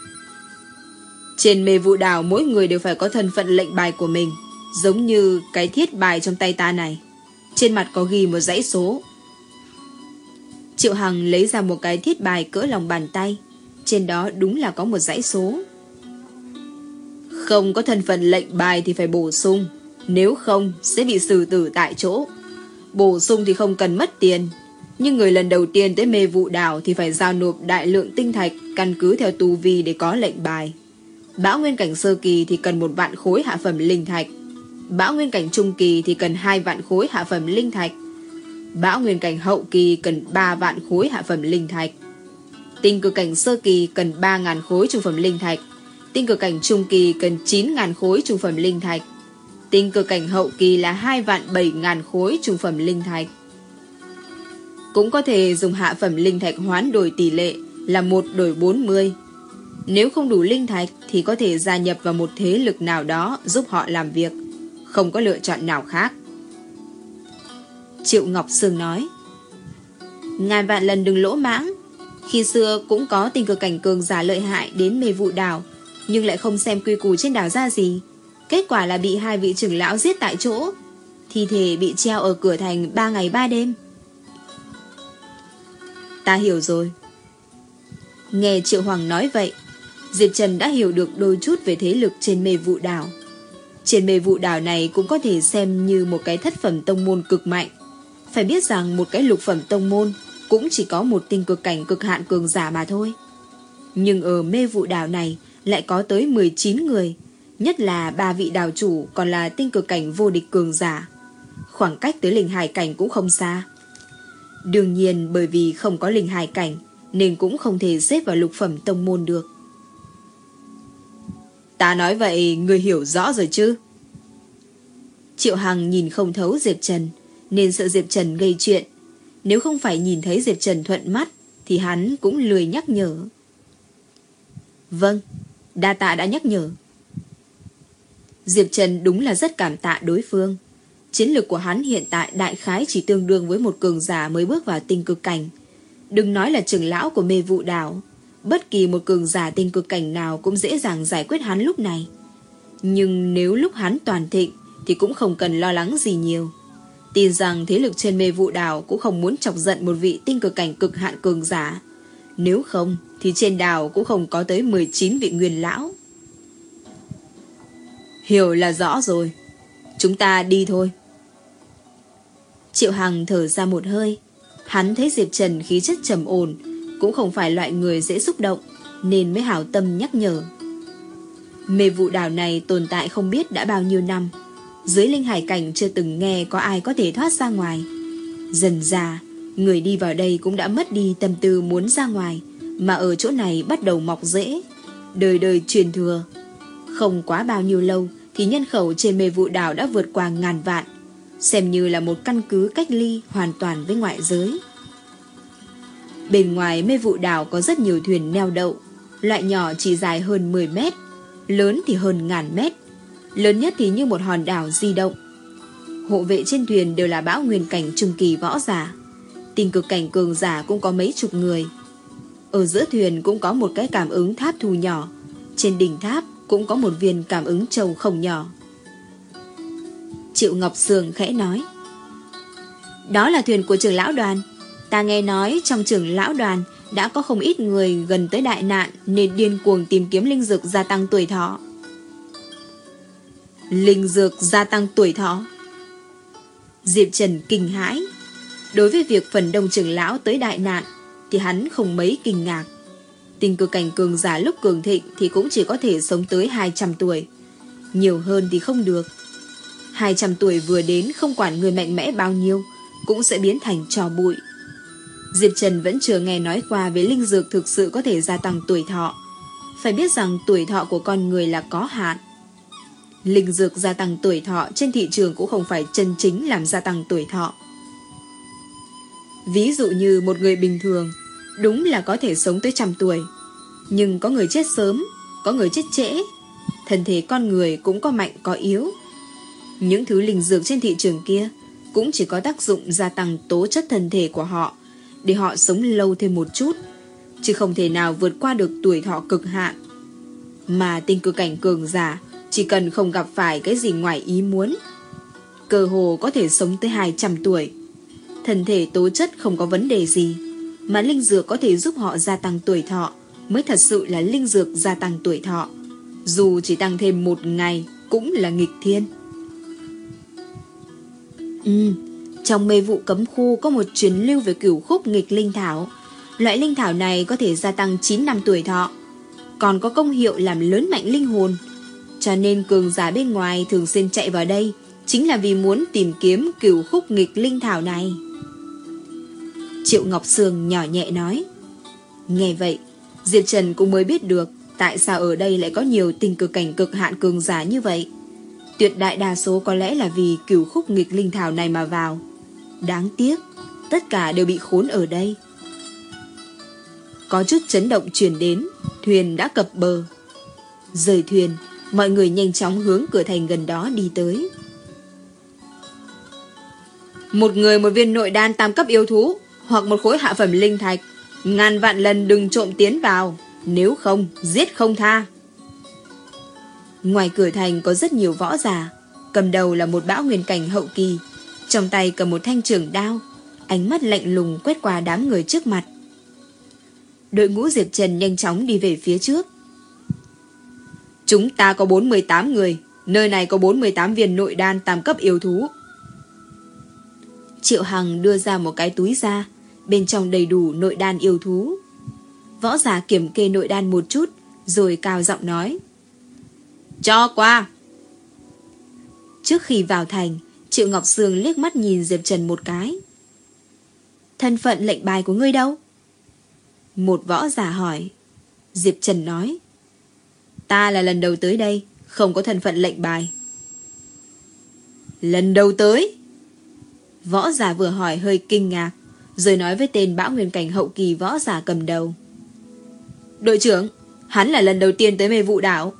Trên mê vụ đảo mỗi người đều phải có thân phận lệnh bài của mình, giống như cái thiết bài trong tay ta này. Trên mặt có ghi một dãy số. Triệu Hằng lấy ra một cái thiết bài cỡ lòng bàn tay. Trên đó đúng là có một dãy số. Không có thân phận lệnh bài thì phải bổ sung, nếu không sẽ bị xử tử tại chỗ. Bổ sung thì không cần mất tiền, nhưng người lần đầu tiên tới mê vụ đảo thì phải giao nộp đại lượng tinh thạch, căn cứ theo tu vi để có lệnh bài. Bão nguyên cảnh sơ kỳ thì cần một vạn khối hạ phẩm linh thạch. Bão nguyên cảnh trung kỳ thì cần hai vạn khối hạ phẩm linh thạch. Bão nguyên cảnh hậu kỳ cần ba vạn khối hạ phẩm linh thạch. Tinh cực cảnh sơ kỳ cần ba ngàn khối trung phẩm linh thạch. Tinh cực cảnh trung kỳ cần chín ngàn khối trung phẩm linh thạch. Tinh cực cảnh hậu kỳ là hai vạn bảy ngàn khối trung phẩm linh thạch. Cũng có thể dùng hạ phẩm linh thạch hoán đổi tỷ lệ là một đổi bốn mươi. Nếu không đủ linh thạch thì có thể gia nhập vào một thế lực nào đó giúp họ làm việc, không có lựa chọn nào khác. Triệu Ngọc Sương nói. Ngàn vạn lần đừng lỗ mãng. Khi xưa cũng có tinh cực cảnh cường giả lợi hại đến mê vụ đảo, nhưng lại không xem quy củ trên đảo ra gì. Kết quả là bị hai vị trưởng lão giết tại chỗ, thi thể bị treo ở cửa thành ba ngày ba đêm. Ta hiểu rồi. Nghe Triệu Hoàng nói vậy, Diệp Trần đã hiểu được đôi chút về thế lực trên mê vụ đảo. Trên mê vụ đảo này cũng có thể xem như một cái thất phẩm tông môn cực mạnh. Phải biết rằng một cái lục phẩm tông môn cũng chỉ có một tinh cực cảnh cực hạn cường giả mà thôi. Nhưng ở mê vụ đảo này lại có tới mười chín người, nhất là ba vị đảo chủ còn là tinh cực cảnh vô địch cường giả. Khoảng cách tới linh hải cảnh cũng không xa. Đương nhiên bởi vì không có linh hải cảnh nên cũng không thể xếp vào lục phẩm tông môn được. Ta nói vậy người hiểu rõ rồi chứ? Triệu Hằng nhìn không thấu Diệp Trần, nên sợ Diệp Trần gây chuyện. Nếu không phải nhìn thấy Diệp Trần thuận mắt thì hắn cũng lười nhắc nhở. Vâng, đa tạ đã nhắc nhở. Diệp Trần đúng là rất cảm tạ đối phương. Chiến lược của hắn hiện tại đại khái chỉ tương đương với một cường giả mới bước vào tinh cực cảnh. Đừng nói là trưởng lão của mê vụ đảo, bất kỳ một cường giả tinh cực cảnh nào cũng dễ dàng giải quyết hắn lúc này. Nhưng nếu lúc hắn toàn thịnh thì cũng không cần lo lắng gì nhiều. Tin rằng thế lực trên mê vụ đảo cũng không muốn chọc giận một vị tinh cực cảnh cực hạn cường giả. Nếu không thì trên đảo cũng không có tới mười chín vị nguyên lão. Hiểu là rõ rồi. Chúng ta đi thôi. Triệu Hằng thở ra một hơi. Hắn thấy Diệp Trần khí chất trầm ổn, cũng không phải loại người dễ xúc động, nên mới hảo tâm nhắc nhở. Mê vụ đảo này tồn tại không biết đã bao nhiêu năm. Dưới linh hải cảnh chưa từng nghe có ai có thể thoát ra ngoài. Dần dà, người đi vào đây cũng đã mất đi tâm tư muốn ra ngoài, mà ở chỗ này bắt đầu mọc rễ, đời đời truyền thừa. Không quá bao nhiêu lâu thì nhân khẩu trên mê vụ đảo đã vượt qua ngàn vạn, xem như là một căn cứ cách ly hoàn toàn với ngoại giới. Bên ngoài mê vụ đảo có rất nhiều thuyền neo đậu, loại nhỏ chỉ dài hơn mười mét, lớn thì hơn ngàn mét. lớn nhất thì như một hòn đảo di động. Hộ vệ trên thuyền đều là bão nguyên cảnh trung kỳ võ giả, tinh cực cảnh cường giả cũng có mấy chục người. Ở giữa thuyền cũng có một cái cảm ứng tháp thu nhỏ, trên đỉnh tháp cũng có một viên cảm ứng châu không nhỏ. Triệu Ngọc Sương khẽ nói: đó là thuyền của trưởng lão đoàn. Ta nghe nói trong trưởng lão đoàn đã có không ít người gần tới đại nạn nên điên cuồng tìm kiếm linh dược gia tăng tuổi thọ. Linh dược gia tăng tuổi thọ? Diệp Trần kinh hãi. Đối với việc phần đông trưởng lão tới đại nạn thì hắn không mấy kinh ngạc. Tinh cực cảnh cường giả lúc cường thịnh thì cũng chỉ có thể sống tới hai trăm tuổi. Nhiều hơn thì không được. hai trăm tuổi vừa đến, không quản người mạnh mẽ bao nhiêu cũng sẽ biến thành tro bụi. Diệp Trần vẫn chưa nghe nói qua về linh dược thực sự có thể gia tăng tuổi thọ. Phải biết rằng tuổi thọ của con người là có hạn. Linh dược gia tăng tuổi thọ trên thị trường cũng không phải chân chính làm gia tăng tuổi thọ. Ví dụ như một người bình thường đúng là có thể sống tới trăm tuổi, nhưng có người chết sớm, có người chết trễ. Thân thể con người cũng có mạnh có yếu. Những thứ linh dược trên thị trường kia cũng chỉ có tác dụng gia tăng tố chất thân thể của họ, để họ sống lâu thêm một chút, chứ không thể nào vượt qua được tuổi thọ cực hạn. Mà tinh cực cảnh cường giả chỉ cần không gặp phải cái gì ngoài ý muốn, cơ hồ có thể sống tới hai trăm tuổi. Thân thể tố chất không có vấn đề gì, mà linh dược có thể giúp họ gia tăng tuổi thọ mới thật sự là linh dược gia tăng tuổi thọ. Dù chỉ tăng thêm một ngày cũng là nghịch thiên. Ừ, trong mê vụ cấm khu có một truyền lưu về cửu khúc nghịch linh thảo. Loại linh thảo này có thể gia tăng chín năm tuổi thọ, còn có công hiệu làm lớn mạnh linh hồn. Cho nên cường giả bên ngoài thường xuyên chạy vào đây chính là vì muốn tìm kiếm cửu khúc nghịch linh thảo này. Triệu Ngọc Sương nhỏ nhẹ nói. Nghe vậy, Diệp Trần cũng mới biết được tại sao ở đây lại có nhiều tinh cực cảnh cực hạn cường giả như vậy. Tuyệt đại đa số có lẽ là vì cửu khúc nghịch linh thảo này mà vào. Đáng tiếc, tất cả đều bị khốn ở đây. Có chút chấn động truyền đến, thuyền đã cập bờ. Rời thuyền, mọi người nhanh chóng hướng cửa thành gần đó đi tới. Một người một viên nội đan tam cấp yêu thú hoặc một khối hạ phẩm linh thạch, ngàn vạn lần đừng trộm tiến vào, nếu không giết không tha. Ngoài cửa thành có rất nhiều võ giả, cầm đầu là một bão nguyên cảnh hậu kỳ, trong tay cầm một thanh trường đao, ánh mắt lạnh lùng quét qua đám người trước mặt. Đội ngũ Diệp Trần nhanh chóng đi về phía trước. Chúng ta có bốn mươi tám người, nơi này có bốn mươi tám viên nội đan tam cấp yêu thú. Triệu Hằng đưa ra một cái túi ra, bên trong đầy đủ nội đan yêu thú. Võ giả kiểm kê nội đan một chút, rồi cao giọng nói. Cho qua. Trước khi vào thành, Triệu Ngọc Sương liếc mắt nhìn Diệp Trần một cái. Thân phận lệnh bài của ngươi đâu? Một võ giả hỏi. Diệp Trần nói. Ta là lần đầu tới đây, không có thân phận lệnh bài. Lần đầu tới? Võ giả vừa hỏi hơi kinh ngạc, rồi nói với tên bão nguyên cảnh hậu kỳ võ giả cầm đầu. Đội trưởng, hắn là lần đầu tiên tới mê vụ đảo.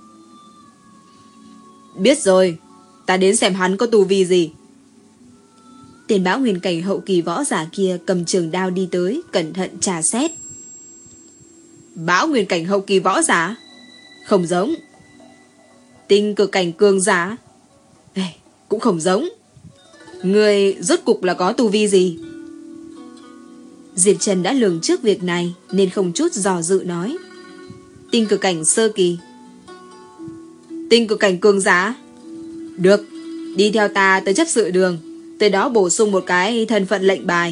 Biết rồi, ta đến xem hắn có tu vi gì. Tên bão nguyên cảnh hậu kỳ võ giả kia cầm trường đao đi tới, cẩn thận trà xét. Bão nguyên cảnh hậu kỳ võ giả? Không giống. Tinh cực cảnh cường giả? Ê, cũng không giống. Người rốt cục là có tu vi gì? Diệp Trần đã lường trước việc này nên không chút dò dự nói. Tinh cực cảnh sơ kỳ. Tinh cực cảnh cường giả? Được, đi theo ta tới chấp sự đường, tới đó bổ sung một cái thân phận lệnh bài.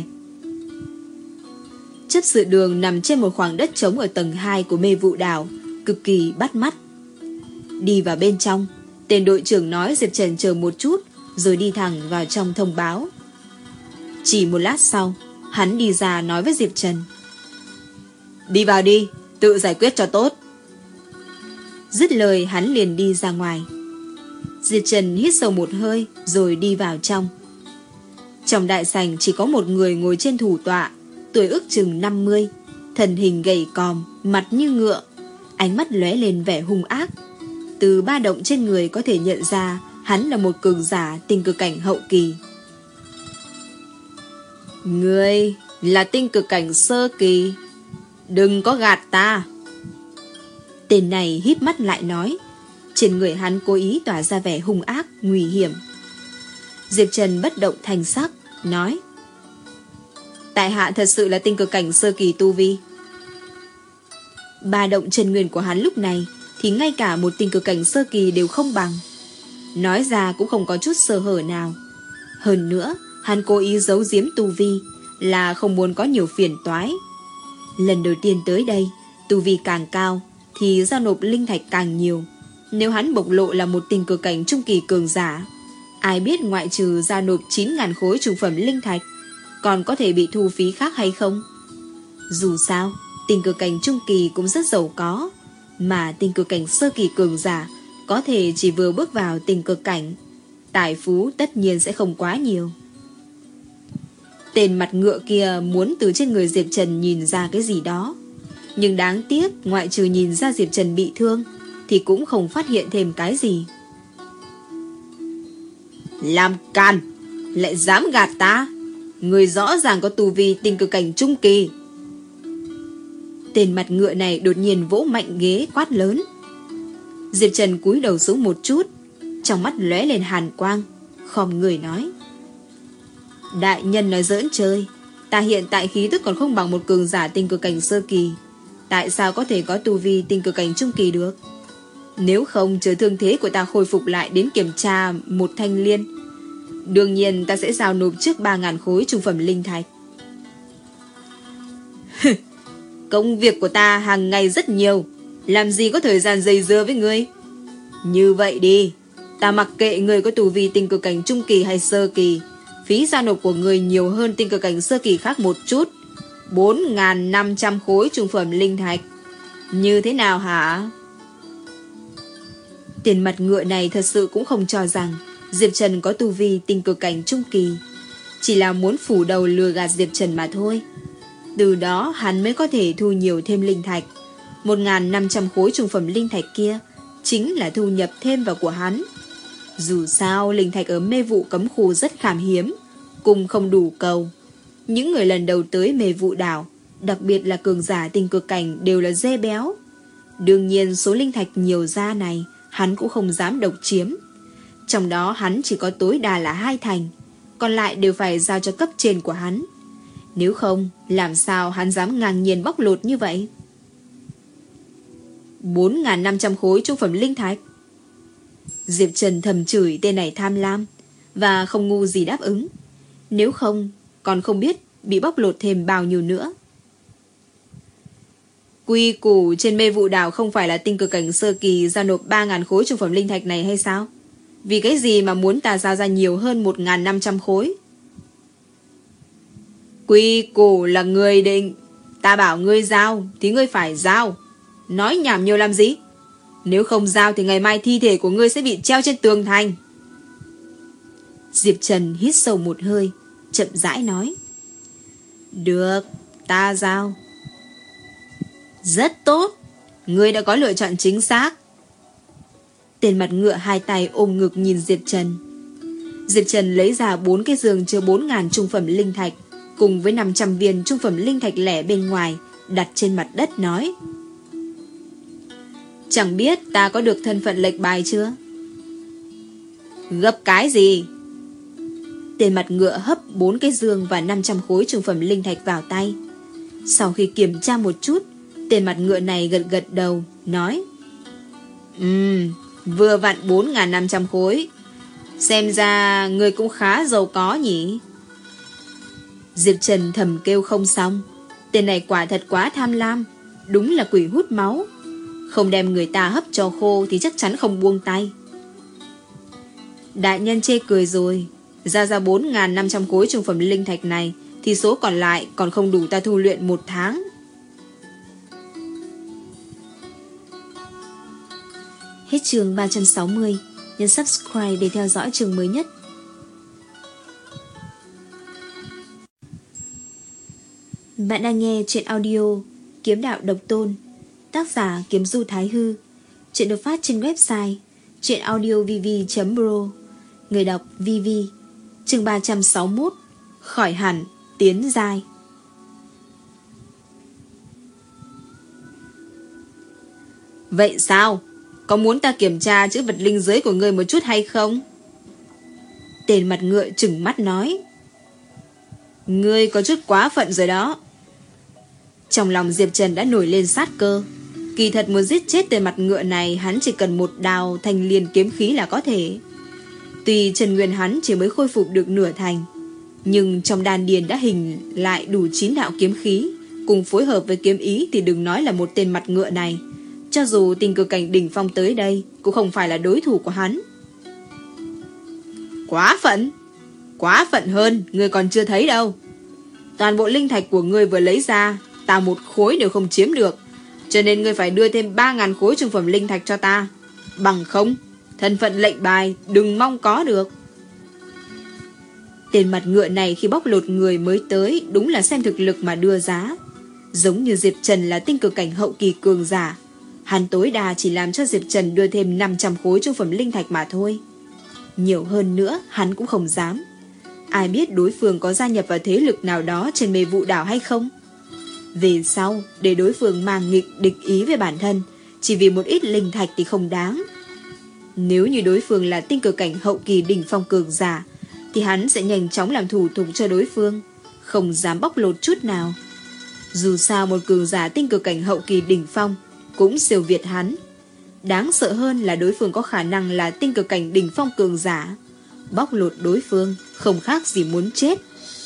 Chấp sự đường nằm trên một khoảng đất trống ở tầng hai của mê vụ đảo, cực kỳ bắt mắt. Đi vào bên trong, tên đội trưởng nói Diệp Trần chờ một chút, rồi đi thẳng vào trong thông báo. Chỉ một lát sau, hắn đi ra nói với Diệp Trần. Đi vào đi, tự giải quyết cho tốt. Dứt lời hắn liền đi ra ngoài. Diệp Trần hít sâu một hơi rồi đi vào trong. Trong đại sảnh chỉ có một người ngồi trên thủ tọa, tuổi ước chừng năm mươi, thân hình gầy còm, mặt như ngựa, ánh mắt lóe lên vẻ hung ác. Từ ba động trên người có thể nhận ra hắn là một cường giả tinh cực cảnh hậu kỳ. Ngươi là tinh cực cảnh sơ kỳ, đừng có gạt ta. Tên này híp mắt lại nói. Trên người hắn cố ý tỏa ra vẻ hung ác, nguy hiểm. Diệp Trần bất động thành sắc, nói: tại hạ thật sự là tinh cực cảnh sơ kỳ tu vi. Ba động chân nguyên của hắn lúc này thì ngay cả một tinh cực cảnh sơ kỳ đều không bằng. Nói ra cũng không có chút sơ hở nào. Hơn nữa, hắn cố ý giấu giếm tu vi là không muốn có nhiều phiền toái. Lần đầu tiên tới đây, tu vi càng cao thì giao nộp linh thạch càng nhiều. Nếu hắn bộc lộ là một tinh cực cảnh trung kỳ cường giả, ai biết ngoại trừ giao nộp chín nghìn khối trung phẩm linh thạch, còn có thể bị thu phí khác hay không? Dù sao, tinh cực cảnh trung kỳ cũng rất giàu có, mà tinh cực cảnh sơ kỳ cường giả có thể chỉ vừa bước vào tinh cực cảnh, tài phú tất nhiên sẽ không quá nhiều. Tên mặt ngựa kia muốn từ trên người Diệp Trần nhìn ra cái gì đó, nhưng đáng tiếc ngoại trừ nhìn ra Diệp Trần bị thương thì cũng không phát hiện thêm cái gì. Làm càn, lại dám gạt ta. Người rõ ràng có tu vi tinh cực cảnh trung kỳ. Tên mặt ngựa này đột nhiên vỗ mạnh ghế quát lớn. Diệp Trần cúi đầu xuống một chút, trong mắt lóe lên hàn quang, khom người nói: đại nhân nói giỡn chơi, ta hiện tại khí tức còn không bằng một cường giả tinh cực cảnh sơ kỳ, tại sao có thể có tu vi tinh cực cảnh trung kỳ được? Nếu không chờ thương thế của ta khôi phục lại đến kiểm tra một thanh liên, đương nhiên ta sẽ giao nộp trước ba nghìn khối trung phẩm linh thạch. Công việc của ta hàng ngày rất nhiều, làm gì có thời gian dây dưa với ngươi. Như vậy đi, ta mặc kệ ngươi có tu vi tinh cực cảnh trung kỳ hay sơ kỳ, phí giao nộp của ngươi nhiều hơn tinh cực cảnh sơ kỳ khác một chút, bốn nghìn năm trăm khối trung phẩm linh thạch. Như thế nào hả? Tiền mặt ngựa này thật sự cũng không cho rằng Diệp Trần có tu vi tinh cực cảnh trung kỳ, chỉ là muốn phủ đầu lừa gạt Diệp Trần mà thôi. Từ đó hắn mới có thể thu nhiều thêm linh thạch. Một nghìn năm trăm khối trung phẩm linh thạch kia chính là thu nhập thêm vào của hắn. Dù sao linh thạch ở mê vụ cấm khu rất khan hiếm, cùng không đủ cầu. Những người lần đầu tới mê vụ đảo, đặc biệt là cường giả tinh cực cảnh, đều là dê béo. Đương nhiên số linh thạch nhiều ra này hắn cũng không dám độc chiếm. Trong đó hắn chỉ có tối đa là hai thành, còn lại đều phải giao cho cấp trên của hắn. Nếu không, làm sao hắn dám ngang nhiên bóc lột như vậy? bốn nghìn năm trăm khối trung phẩm linh thạch. Diệp Trần thầm chửi tên này tham lam, và không ngu gì đáp ứng. Nếu không, còn không biết bị bóc lột thêm bao nhiêu nữa. Quy củ trên mê vụ đảo không phải là tinh cực cảnh sơ kỳ giao nộp ba nghìn khối trung phẩm linh thạch này hay sao? Vì cái gì mà muốn ta giao ra nhiều hơn một nghìn năm trăm khối? Quy củ là người định, ta bảo ngươi giao thì ngươi phải giao. Nói nhảm nhiều làm gì? Nếu không giao thì ngày mai thi thể của ngươi sẽ bị treo trên tường thành. Diệp Trần hít sâu một hơi, chậm rãi nói: được, ta giao. Rất tốt, ngươi đã có lựa chọn chính xác. Tên mặt ngựa hai tay ôm ngực nhìn Diệp Trần. Diệp Trần lấy ra bốn cái giường chứa bốn nghìn trung phẩm linh thạch, cùng với năm trăm viên trung phẩm linh thạch lẻ bên ngoài, đặt trên mặt đất nói: chẳng biết ta có được thân phận lệch bài chưa? Gấp cái gì? Tên mặt ngựa hấp bốn cái giường và năm trăm khối trung phẩm linh thạch vào tay. Sau khi kiểm tra một chút, tên mặt ngựa này gật gật đầu, nói: Ừm, vừa vặn bốn nghìn năm trăm khối. Xem ra người cũng khá giàu có nhỉ? Diệp Trần thầm kêu không xong. Tên này quả thật quá tham lam, đúng là quỷ hút máu. Không đem người ta hấp cho khô thì chắc chắn không buông tay. Đại nhân chê cười rồi. Ra ra bốn nghìn năm trăm khối trung phẩm linh thạch này thì số còn lại còn không đủ ta thu luyện một tháng. Hết chương ba trăm sáu mươi. Nhấn subscribe để theo dõi chương mới nhất. Bạn đang nghe truyện audio Kiếm Đạo Độc Tôn, tác giả Kiếm Du Thái Hư, Chuyện được phát trên website chuyenaudiovv chấm pro. Người đọc vê vê. Chương ba trăm sáu mươi mốt. Khỏi hẳn, tiến giai. Vậy sao? Có muốn ta kiểm tra chữ vật linh giới của ngươi một chút hay không? Tên mặt ngựa trừng mắt nói. Ngươi có chút quá phận rồi đó. Trong lòng Diệp Trần đã nổi lên sát cơ. Kỳ thật muốn giết chết tên mặt ngựa này, hắn chỉ cần một đao thanh liên kiếm khí là có thể. Tuy Trần Nguyên hắn chỉ mới khôi phục được nửa thành, nhưng trong đan điền đã hình lại đủ chín đạo kiếm khí, cùng phối hợp với kiếm ý thì đừng nói là một tên mặt ngựa này. Cho dù tình cực cảnh đỉnh phong tới đây cũng không phải là đối thủ của hắn. Quá phận. Quá phận hơn, ngươi còn chưa thấy đâu. Toàn bộ linh thạch của ngươi vừa lấy ra, ta một khối đều không chiếm được. Cho nên ngươi phải đưa thêm ba ngàn khối trung phẩm linh thạch cho ta. Bằng không, thân phận lệnh bài đừng mong có được. Tên mặt ngựa này khi bóc lột người mới tới đúng là xem thực lực mà đưa giá. Giống như Diệp Trần là tinh cực cảnh hậu kỳ cường giả, hắn tối đa chỉ làm cho Diệp Trần đưa thêm năm trăm khối trung phẩm linh thạch mà thôi. Nhiều hơn nữa hắn cũng không dám. Ai biết đối phương có gia nhập vào thế lực nào đó trên mê vụ đảo hay không. Về sau, để đối phương mang nghịch địch ý về bản thân, chỉ vì một ít linh thạch thì không đáng. Nếu như đối phương là tinh cực cảnh hậu kỳ đỉnh phong cường giả, thì hắn sẽ nhanh chóng làm thủ tục cho đối phương, không dám bóc lột chút nào. Dù sao một cường giả tinh cực cảnh hậu kỳ đỉnh phong cũng siêu việt hắn. Đáng sợ hơn là đối phương có khả năng là tinh cực cảnh đỉnh phong cường giả. Bóc lột đối phương không khác gì muốn chết.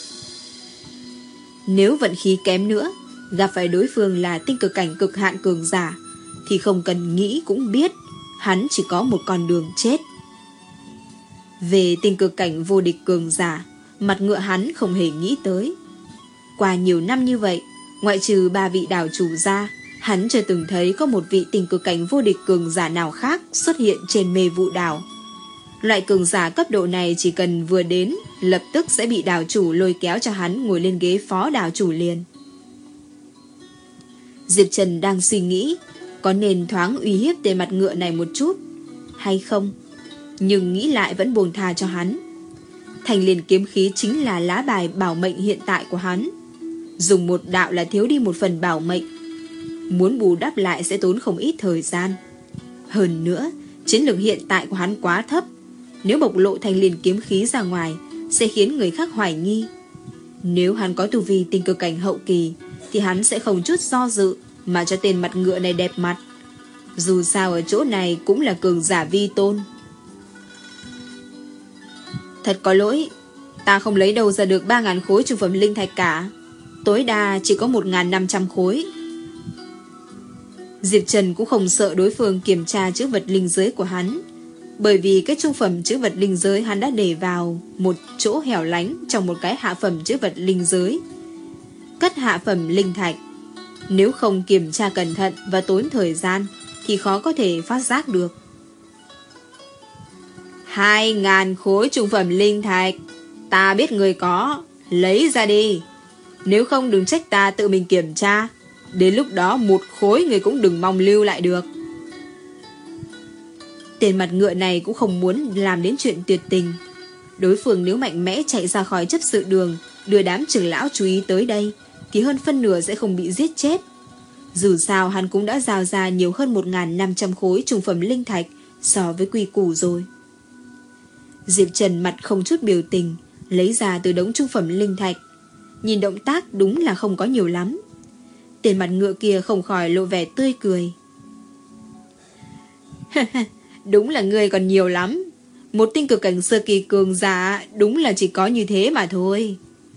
Nếu vận khí kém nữa, gặp phải đối phương là tinh cực cảnh cực hạn cường giả, thì không cần nghĩ cũng biết hắn chỉ có một con đường chết. Về tinh cực cảnh vô địch cường giả, mặt ngựa hắn không hề nghĩ tới. Qua nhiều năm như vậy, ngoại trừ ba vị đảo chủ ra, hắn chưa từng thấy có một vị tinh cực cảnh vô địch cường giả nào khác xuất hiện trên mê vụ đảo. Loại cường giả cấp độ này chỉ cần vừa đến, lập tức sẽ bị đảo chủ lôi kéo cho hắn ngồi lên ghế phó đảo chủ liền. Diệp Trần đang suy nghĩ có nên thoáng uy hiếp tên mặt ngựa này một chút hay không, nhưng nghĩ lại vẫn buông tha cho hắn. Thành liên kiếm khí chính là lá bài bảo mệnh hiện tại của hắn. Dùng một đạo là thiếu đi một phần bảo mệnh. Muốn bù đắp lại sẽ tốn không ít thời gian. Hơn nữa, chiến lược hiện tại của hắn quá thấp. Nếu bộc lộ thành liên kiếm khí ra ngoài sẽ khiến người khác hoài nghi. Nếu hắn có tu vi tinh cực cảnh hậu kỳ thì hắn sẽ không chút do dự mà cho tên mặt ngựa này đẹp mặt. Dù sao ở chỗ này cũng là cường giả vi tôn. Thật có lỗi, ta không lấy đâu ra được ba ngàn khối trung phẩm linh thạch cả. Tối đa chỉ có một ngàn năm trăm khối. Diệp Trần cũng không sợ đối phương kiểm tra chữ vật linh giới của hắn, bởi vì cái trung phẩm chữ vật linh giới hắn đã để vào một chỗ hẻo lánh trong một cái hạ phẩm chữ vật linh giới. Cất hạ phẩm linh thạch, nếu không kiểm tra cẩn thận và tốn thời gian thì khó có thể phát giác được. Hai ngàn khối trung phẩm linh thạch, ta biết người có, lấy ra đi. Nếu không đừng trách ta tự mình kiểm tra. Đến lúc đó một khối người cũng đừng mong lưu lại được. Tên mặt ngựa này cũng không muốn làm đến chuyện tuyệt tình. Đối phương nếu mạnh mẽ chạy ra khỏi chấp sự đường, đưa đám trưởng lão chú ý tới đây, thì hơn phân nửa sẽ không bị giết chết. Dù sao hắn cũng đã giao ra nhiều hơn một nghìn năm trăm khối trung phẩm linh thạch so với quy củ rồi. Diệp Trần mặt không chút biểu tình, lấy ra từ đống trung phẩm linh thạch. Nhìn động tác đúng là không có nhiều lắm. Tên mặt ngựa kia không khỏi lộ vẻ tươi cười. Đúng là ngươi còn nhiều lắm. Một tinh cực cảnh sơ kỳ cường giả đúng là chỉ có như thế mà thôi.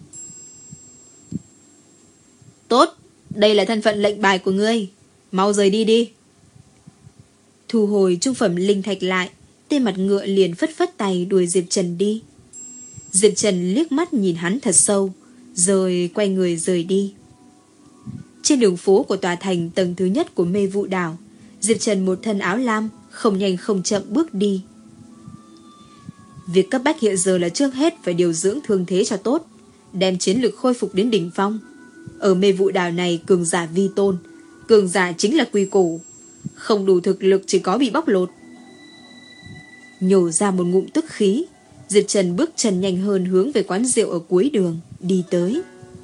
Tốt, đây là thân phận lệnh bài của ngươi. Mau rời đi đi. Thu hồi trung phẩm linh thạch lại, tên mặt ngựa liền phất phất tay đuổi Diệp Trần đi. Diệp Trần liếc mắt nhìn hắn thật sâu, rồi quay người rời đi. Trên đường phố của tòa thành tầng thứ nhất của mê vụ đảo, Diệp Trần một thân áo lam, không nhanh không chậm bước đi. Việc cấp bách hiện giờ là trước hết phải điều dưỡng thương thế cho tốt, đem chiến lực khôi phục đến đỉnh phong. Ở mê vụ đảo này cường giả vi tôn, cường giả chính là quy củ. không đủ thực lực chỉ có bị bóc lột. Nhổ ra một ngụm tức khí, Diệp Trần bước chân nhanh hơn hướng về quán rượu ở cuối đường, đi tới.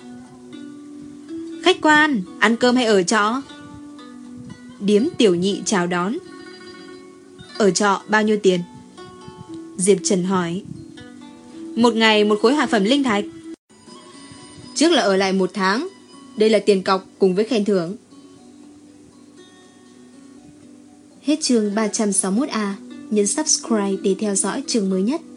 Khách quan, ăn cơm hay ở trọ? Điếm tiểu nhị chào đón. Ở trọ bao nhiêu tiền? Diệp Trần hỏi. Một ngày một khối hạ phẩm linh thạch. Trước là ở lại một tháng. Đây là tiền cọc cùng với khen thưởng. Hết chương ba trăm sáu mươi mốt A. Nhấn subscribe để theo dõi chương mới nhất.